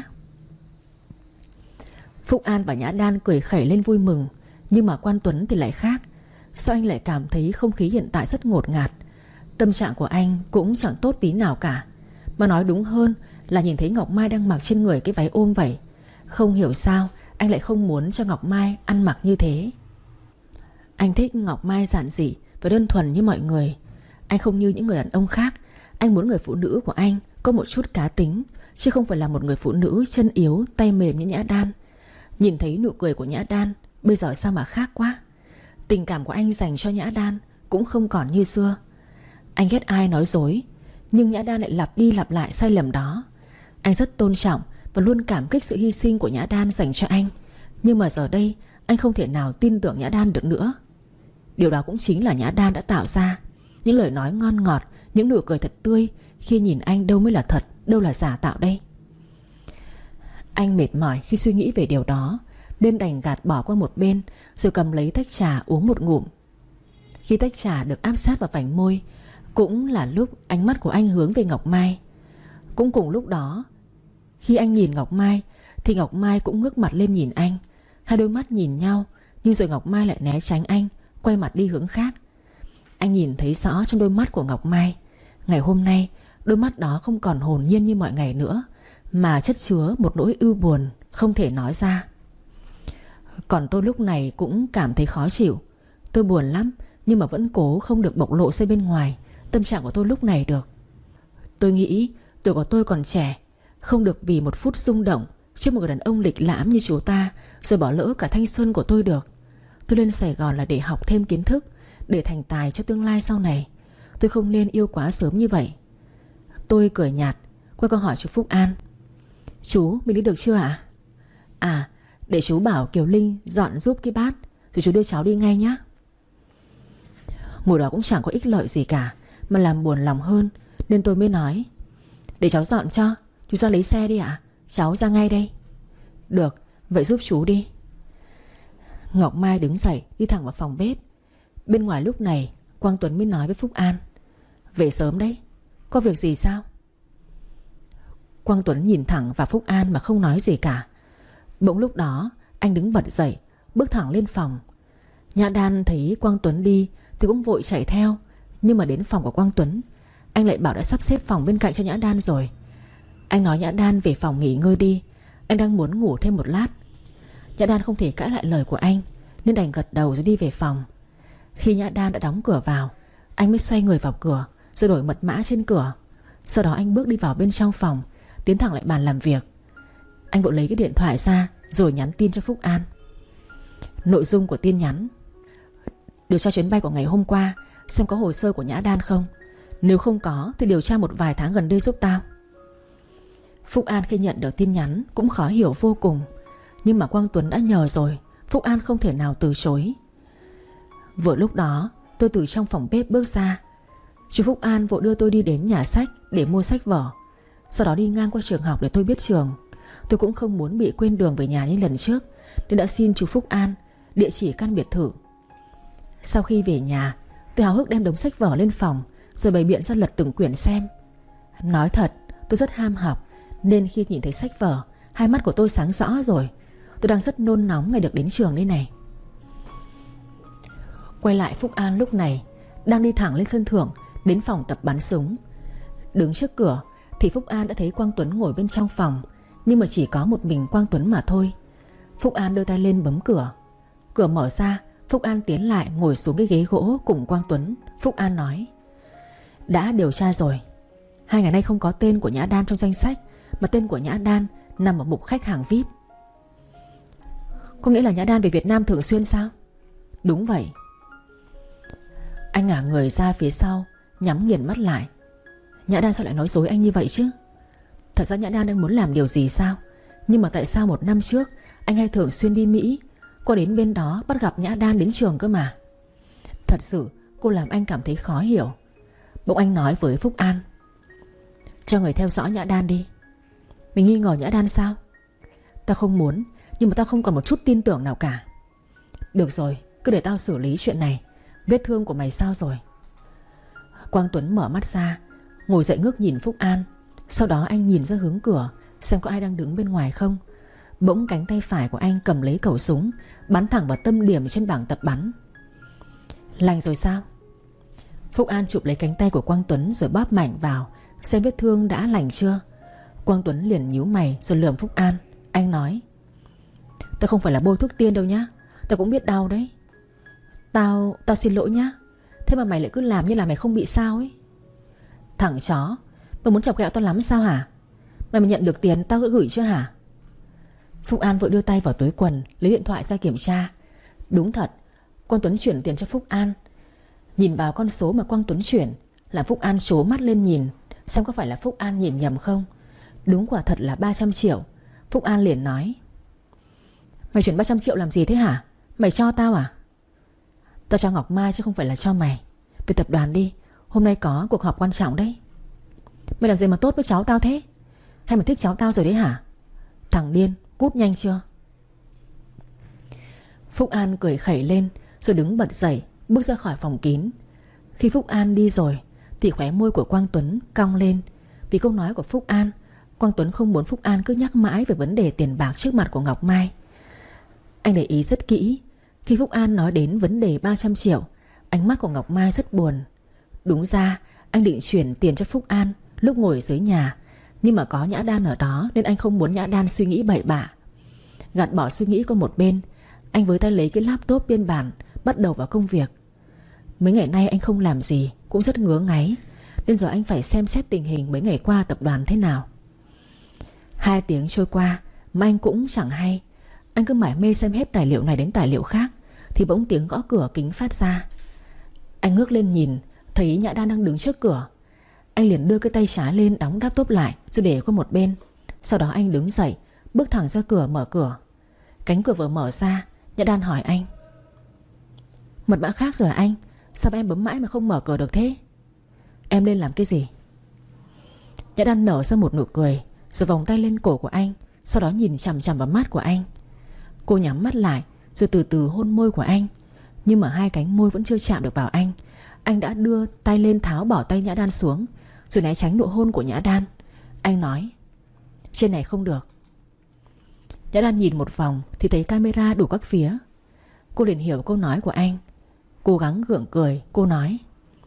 Phúc An và Nhã Đan cười khẩy lên vui mừng. Nhưng mà Quang Tuấn thì lại khác. Sao anh lại cảm thấy không khí hiện tại rất ngột ngạt? Tâm trạng của anh cũng chẳng tốt tí nào cả. Mà nói đúng hơn là nhìn thấy Ngọc Mai đang mặc trên người cái váy ôm vậy. Không hiểu sao anh lại không muốn cho Ngọc Mai ăn mặc như thế. Anh thích Ngọc Mai giản dị và đơn thuần như mọi người. Anh không như những người đàn ông khác. Anh muốn người phụ nữ của anh có một chút cá tính, chứ không phải là một người phụ nữ chân yếu, tay mềm như Nhã Đan. Nhìn thấy nụ cười của Nhã Đan, bây giờ sao mà khác quá. Tình cảm của anh dành cho Nhã Đan cũng không còn như xưa. Anh ghét ai nói dối, nhưng Nhã Đan lại lặp đi lặp lại sai lầm đó. Anh rất tôn trọng và luôn cảm kích sự hy sinh của Nhã Đan dành cho anh. Nhưng mà giờ đây anh không thể nào tin tưởng Nhã Đan được nữa. Điều đó cũng chính là Nhã Đan đã tạo ra. Những lời nói ngon ngọt, những nụ cười thật tươi khi nhìn anh đâu mới là thật, đâu là giả tạo đây. Anh mệt mỏi khi suy nghĩ về điều đó, nên đành gạt bỏ qua một bên, rồi cầm lấy tách trà uống một ngụm. Khi tách trà được áp sát vào vành môi, cũng là lúc ánh mắt của anh hướng về Ngọc Mai. Cũng cùng lúc đó, khi anh nhìn Ngọc Mai thì Ngọc Mai cũng ngước mặt lên nhìn anh. Hai đôi mắt nhìn nhau, nhưng rồi Ngọc Mai lại né tránh anh, quay mặt đi hướng khác. Anh nhìn thấy rõ trong đôi mắt của Ngọc Mai, ngày hôm nay đôi mắt đó không còn hồn nhiên như mọi ngày nữa, mà chất chứa một nỗi ưu buồn không thể nói ra. Còn tôi lúc này cũng cảm thấy khó chịu. Tôi buồn lắm, nhưng mà vẫn cố không được bộc lộ ra bên ngoài tâm trạng của tôi lúc này được. Tôi nghĩ tuổi của tôi còn trẻ, không được vì một phút rung động trước một người đàn ông lịch lãm như chú ta rồi bỏ lỡ cả thanh xuân của tôi được. Tôi lên Sài Gòn là để học thêm kiến thức, để thành tài cho tương lai sau này. Tôi không nên yêu quá sớm như vậy. Tôi cười nhạt quay câu hỏi chú Phúc An: Chú, mình đi được chưa ạ? À, để chú bảo Kiều Linh dọn giúp cái bát, rồi chú đưa cháu đi ngay nhé. Ngồi đó cũng chẳng có ích lợi gì cả, mà làm buồn lòng hơn, nên tôi mới nói: Để cháu dọn cho, chú ra lấy xe đi ạ. Cháu ra ngay đây. Được, vậy giúp chú đi. Ngọc Mai đứng dậy đi thẳng vào phòng bếp. Bên ngoài lúc này Quang Tuấn mới nói với Phúc An: Về sớm đấy, có việc gì sao? Quang Tuấn nhìn thẳng vào Phúc An mà không nói gì cả. Bỗng lúc đó anh đứng bật dậy, bước thẳng lên phòng. Nhã Đan thấy Quang Tuấn đi thì cũng vội chạy theo. Nhưng mà đến phòng của Quang Tuấn, anh lại bảo đã sắp xếp phòng bên cạnh cho Nhã Đan rồi. Anh nói Nhã Đan về phòng nghỉ ngơi đi, anh đang muốn ngủ thêm một lát. Nhã Đan không thể cãi lại lời của anh, nên đành gật đầu rồi đi về phòng. Khi Nhã Đan đã đóng cửa vào, anh mới xoay người vào cửa rồi đổi mật mã trên cửa. Sau đó anh bước đi vào bên trong phòng, tiến thẳng lại bàn làm việc. Anh vội lấy cái điện thoại ra rồi nhắn tin cho Phúc An. Nội dung của tin nhắn: Điều tra chuyến bay của ngày hôm qua, xem có hồ sơ của Nhã Đan không. Nếu không có thì điều tra một vài tháng gần đây giúp tao. Phúc An khi nhận được tin nhắn cũng khó hiểu vô cùng. Nhưng mà Quang Tuấn đã nhờ rồi, Phúc An không thể nào từ chối. Vừa lúc đó tôi từ trong phòng bếp bước ra. Chú Phúc An vội đưa tôi đi đến nhà sách để mua sách vở. Sau đó đi ngang qua trường học để tôi biết trường. Tôi cũng không muốn bị quên đường về nhà như lần trước, nên đã xin chú Phúc An địa chỉ căn biệt thự. Sau khi về nhà, tôi háo hức đem đống sách vở lên phòng, rồi bày biện ra lật từng quyển xem. Nói thật, tôi rất ham học, nên khi nhìn thấy sách vở, hai mắt của tôi sáng rõ rồi. Tôi đang rất nôn nóng ngày được đến trường đây này. Quay lại Phúc An lúc này đang đi thẳng lên sân thượng đến phòng tập bắn súng. Đứng trước cửa thì Phúc An đã thấy Quang Tuấn ngồi bên trong phòng, nhưng mà chỉ có một mình Quang Tuấn mà thôi. Phúc An đưa tay lên bấm cửa. Cửa mở ra, Phúc An tiến lại ngồi xuống cái ghế gỗ cùng Quang Tuấn. Phúc An nói: Đã điều tra rồi, 2 ngày nay không có tên của Nhã Đan trong danh sách, mà tên của Nhã Đan nằm ở mục khách hàng VIP. Có nghĩa là Nhã Đan về Việt Nam thường xuyên sao? Đúng vậy, Anh ngả người ra phía sau, nhắm nghiền mắt lại. Nhã Đan sao lại nói dối anh như vậy chứ? Thật ra Nhã Đan đang muốn làm điều gì sao? Nhưng mà tại sao 1 năm trước anh hay thường xuyên đi Mỹ, qua đến bên đó bắt gặp Nhã Đan đến trường cơ mà? Thật sự cô làm anh cảm thấy khó hiểu. Bỗng anh nói với Phúc An: cho người theo dõi Nhã Đan đi. Mình nghi ngờ Nhã Đan sao? Tao không muốn, nhưng mà tao không còn một chút tin tưởng nào cả. Được rồi, cứ để tao xử lý chuyện này. Vết thương của mày sao rồi? Quang Tuấn mở mắt ra, ngồi dậy ngước nhìn Phúc An. Sau đó anh nhìn ra hướng cửa, xem có ai đang đứng bên ngoài không. Bỗng cánh tay phải của anh cầm lấy khẩu súng, bắn thẳng vào tâm điểm trên bảng tập bắn. Lành rồi sao? Phúc An chụp lấy cánh tay của Quang Tuấn rồi bóp mạnh vào, xem vết thương đã lành chưa. Quang Tuấn liền nhíu mày rồi lườm Phúc An. Anh nói: tao không phải là bôi thuốc tiên đâu nhá, tao cũng biết đau đấy. Tao xin lỗi nhá. Thế mà mày lại cứ làm như là mày không bị sao ấy. Thằng chó, mày muốn chọc ghẹo tao lắm sao hả? Mày mà nhận được tiền tao gửi chưa hả? Phúc An vội đưa tay vào túi quần, lấy điện thoại ra kiểm tra. Đúng thật, Quang Tuấn chuyển tiền cho Phúc An. Nhìn vào con số mà Quang Tuấn chuyển, làm Phúc An trố mắt lên nhìn, xem có phải là Phúc An nhìn nhầm không. Đúng quả thật là 300 triệu. Phúc An liền nói: mày chuyển 300 triệu làm gì thế hả? Mày cho tao à? Tao cho Ngọc Mai chứ không phải là cho mày. Về tập đoàn đi, hôm nay có cuộc họp quan trọng đấy. Mày làm gì mà tốt với cháu tao thế? Hay mày thích cháu tao rồi đấy hả? Thằng điên, cút nhanh chưa? Phúc An cười khẩy lên rồi đứng bật dậy, bước ra khỏi phòng kín. Khi Phúc An đi rồi thì khóe môi của Quang Tuấn cong lên. Vì câu nói của Phúc An, Quang Tuấn không muốn Phúc An cứ nhắc mãi về vấn đề tiền bạc trước mặt của Ngọc Mai. Anh để ý rất kỹ. Khi Phúc An nói đến vấn đề 300 triệu, ánh mắt của Ngọc Mai rất buồn. Đúng ra anh định chuyển tiền cho Phúc An lúc ngồi dưới nhà, nhưng mà có Nhã Đan ở đó nên anh không muốn Nhã Đan suy nghĩ bậy bạ. Gạt bỏ suy nghĩ qua một bên, anh với tay lấy cái laptop biên bản, bắt đầu vào công việc. Mấy ngày nay anh không làm gì, cũng rất ngứa ngáy, nên giờ anh phải xem xét tình hình mấy ngày qua tập đoàn thế nào. 2 tiếng trôi qua mà anh cũng chẳng hay. Anh cứ mải mê xem hết tài liệu này đến tài liệu khác thì bỗng tiếng gõ cửa kính phát ra. Anh ngước lên nhìn, thấy Nhã Đan đang đứng trước cửa. Anh liền đưa cái tay trái lên đóng laptop lại rồi để qua một bên. Sau đó anh đứng dậy, bước thẳng ra cửa mở cửa. Cánh cửa vừa mở ra, Nhã Đan hỏi anh: mật mã khác rồi à anh? Sao em bấm mãi mà không mở cửa được thế? Em lên làm cái gì? Nhã Đan nở ra một nụ cười rồi vòng tay lên cổ của anh, sau đó nhìn chằm chằm vào mắt của anh. Cô nhắm mắt lại rồi từ từ hôn môi của anh. Nhưng mà 2 cánh môi vẫn chưa chạm được vào anh. Anh đã đưa tay lên tháo bỏ tay Nhã Đan xuống, rồi né tránh nụ hôn của Nhã Đan. Anh nói: trên này không được. Nhã Đan nhìn một vòng thì thấy camera đủ các phía. Cô liền hiểu câu nói của anh. Cố gắng gượng cười, cô nói: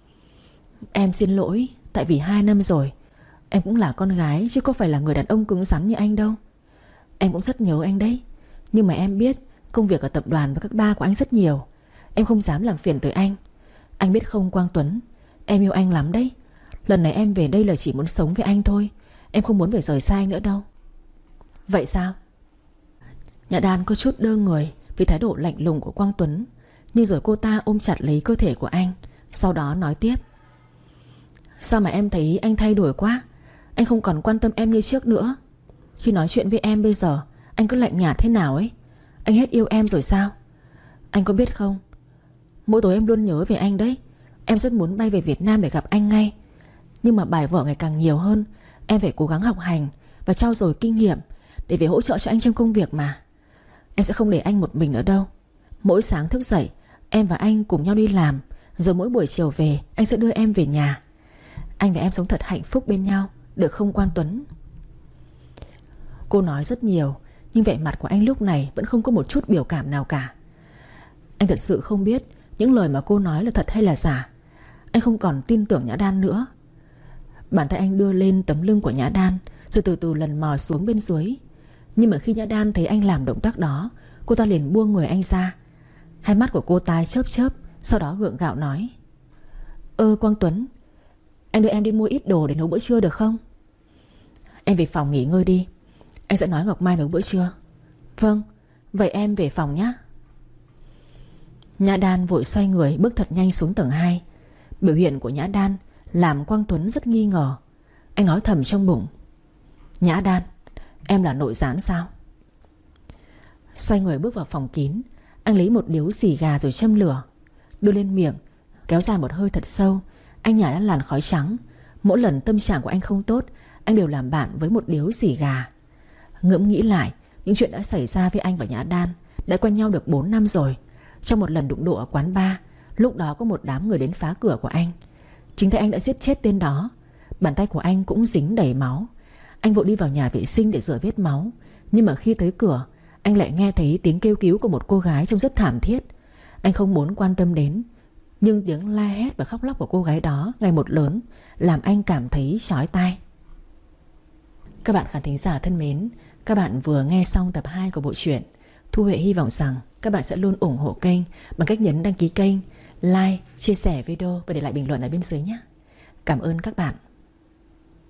em xin lỗi. Tại vì 2 năm rồi em cũng là con gái chứ có phải là người đàn ông cứng rắn như anh đâu. Em cũng rất nhớ anh đấy. Nhưng mà em biết công việc ở tập đoàn và các ba của anh rất nhiều. Em không dám làm phiền tới anh. Anh biết không Quang Tuấn, em yêu anh lắm đấy. Lần này em về đây là chỉ muốn sống với anh thôi. Em không muốn phải rời xa anh nữa đâu. Vậy sao? Nhã Đan có chút đơ người vì thái độ lạnh lùng của Quang Tuấn. Nhưng rồi cô ta ôm chặt lấy cơ thể của anh, sau đó nói tiếp: sao mà em thấy anh thay đổi quá? Anh không còn quan tâm em như trước nữa. Khi nói chuyện với em bây giờ anh cứ lạnh nhạt thế nào ấy. Anh hết yêu em rồi sao? Anh có biết không, mỗi tối em luôn nhớ về anh đấy. Em rất muốn bay về Việt Nam để gặp anh ngay. Nhưng mà bài vở ngày càng nhiều hơn. Em phải cố gắng học hành và trau dồi kinh nghiệm để về hỗ trợ cho anh trong công việc mà. Em sẽ không để anh một mình nữa đâu. Mỗi sáng thức dậy em và anh cùng nhau đi làm, rồi mỗi buổi chiều về anh sẽ đưa em về nhà. Anh và em sống thật hạnh phúc bên nhau, được không Quang Tuấn? Cô nói rất nhiều, nhưng vẻ mặt của anh lúc này vẫn không có một chút biểu cảm nào cả. Anh thật sự không biết những lời mà cô nói là thật hay là giả. Anh không còn tin tưởng Nhã Đan nữa. Bàn tay anh đưa lên tấm lưng của Nhã Đan, rồi từ từ lần mò xuống bên dưới. Nhưng mà khi Nhã Đan thấy anh làm động tác đó, cô ta liền buông người anh ra. Hai mắt của cô ta chớp chớp, sau đó gượng gạo nói: Quang Tuấn, anh đưa em đi mua ít đồ để nấu bữa trưa được không? Em về phòng nghỉ ngơi đi, anh sẽ nói Ngọc Mai nấu bữa trưa. Vâng, vậy em về phòng nhé. Nhã Đan vội xoay người bước thật nhanh xuống tầng 2. Biểu hiện của Nhã Đan làm Quang Tuấn rất nghi ngờ. Anh nói thầm trong bụng: Nhã Đan, em là nội gián sao? Xoay người bước vào phòng kín, anh lấy một điếu xì gà rồi châm lửa, đưa lên miệng, kéo dài một hơi thật sâu. Anh nhả ra làn khói trắng. Mỗi lần tâm trạng của anh không tốt, anh đều làm bạn với một điếu xì gà. Ngẫm nghĩ lại, những chuyện đã xảy ra với anh và Nhã Đan. Đã quen nhau được 4 năm rồi. Trong một lần đụng độ ở quán bar, lúc đó có một đám người đến phá cửa của anh. Chính tay anh đã giết chết tên đó. Bàn tay của anh cũng dính đầy máu. Anh vội đi vào nhà vệ sinh để rửa vết máu. Nhưng mà khi tới cửa, anh lại nghe thấy tiếng kêu cứu của một cô gái trông rất thảm thiết. Anh không muốn quan tâm đến, nhưng tiếng la hét và khóc lóc của cô gái đó ngày một lớn, làm anh cảm thấy chói tai. Các bạn khán thính giả thân mến, các bạn vừa nghe xong tập 2 của bộ truyện. Thu Huệ hy vọng rằng các bạn sẽ luôn ủng hộ kênh bằng cách nhấn đăng ký kênh, like, chia sẻ video và để lại bình luận ở bên dưới nhé. Cảm ơn các bạn.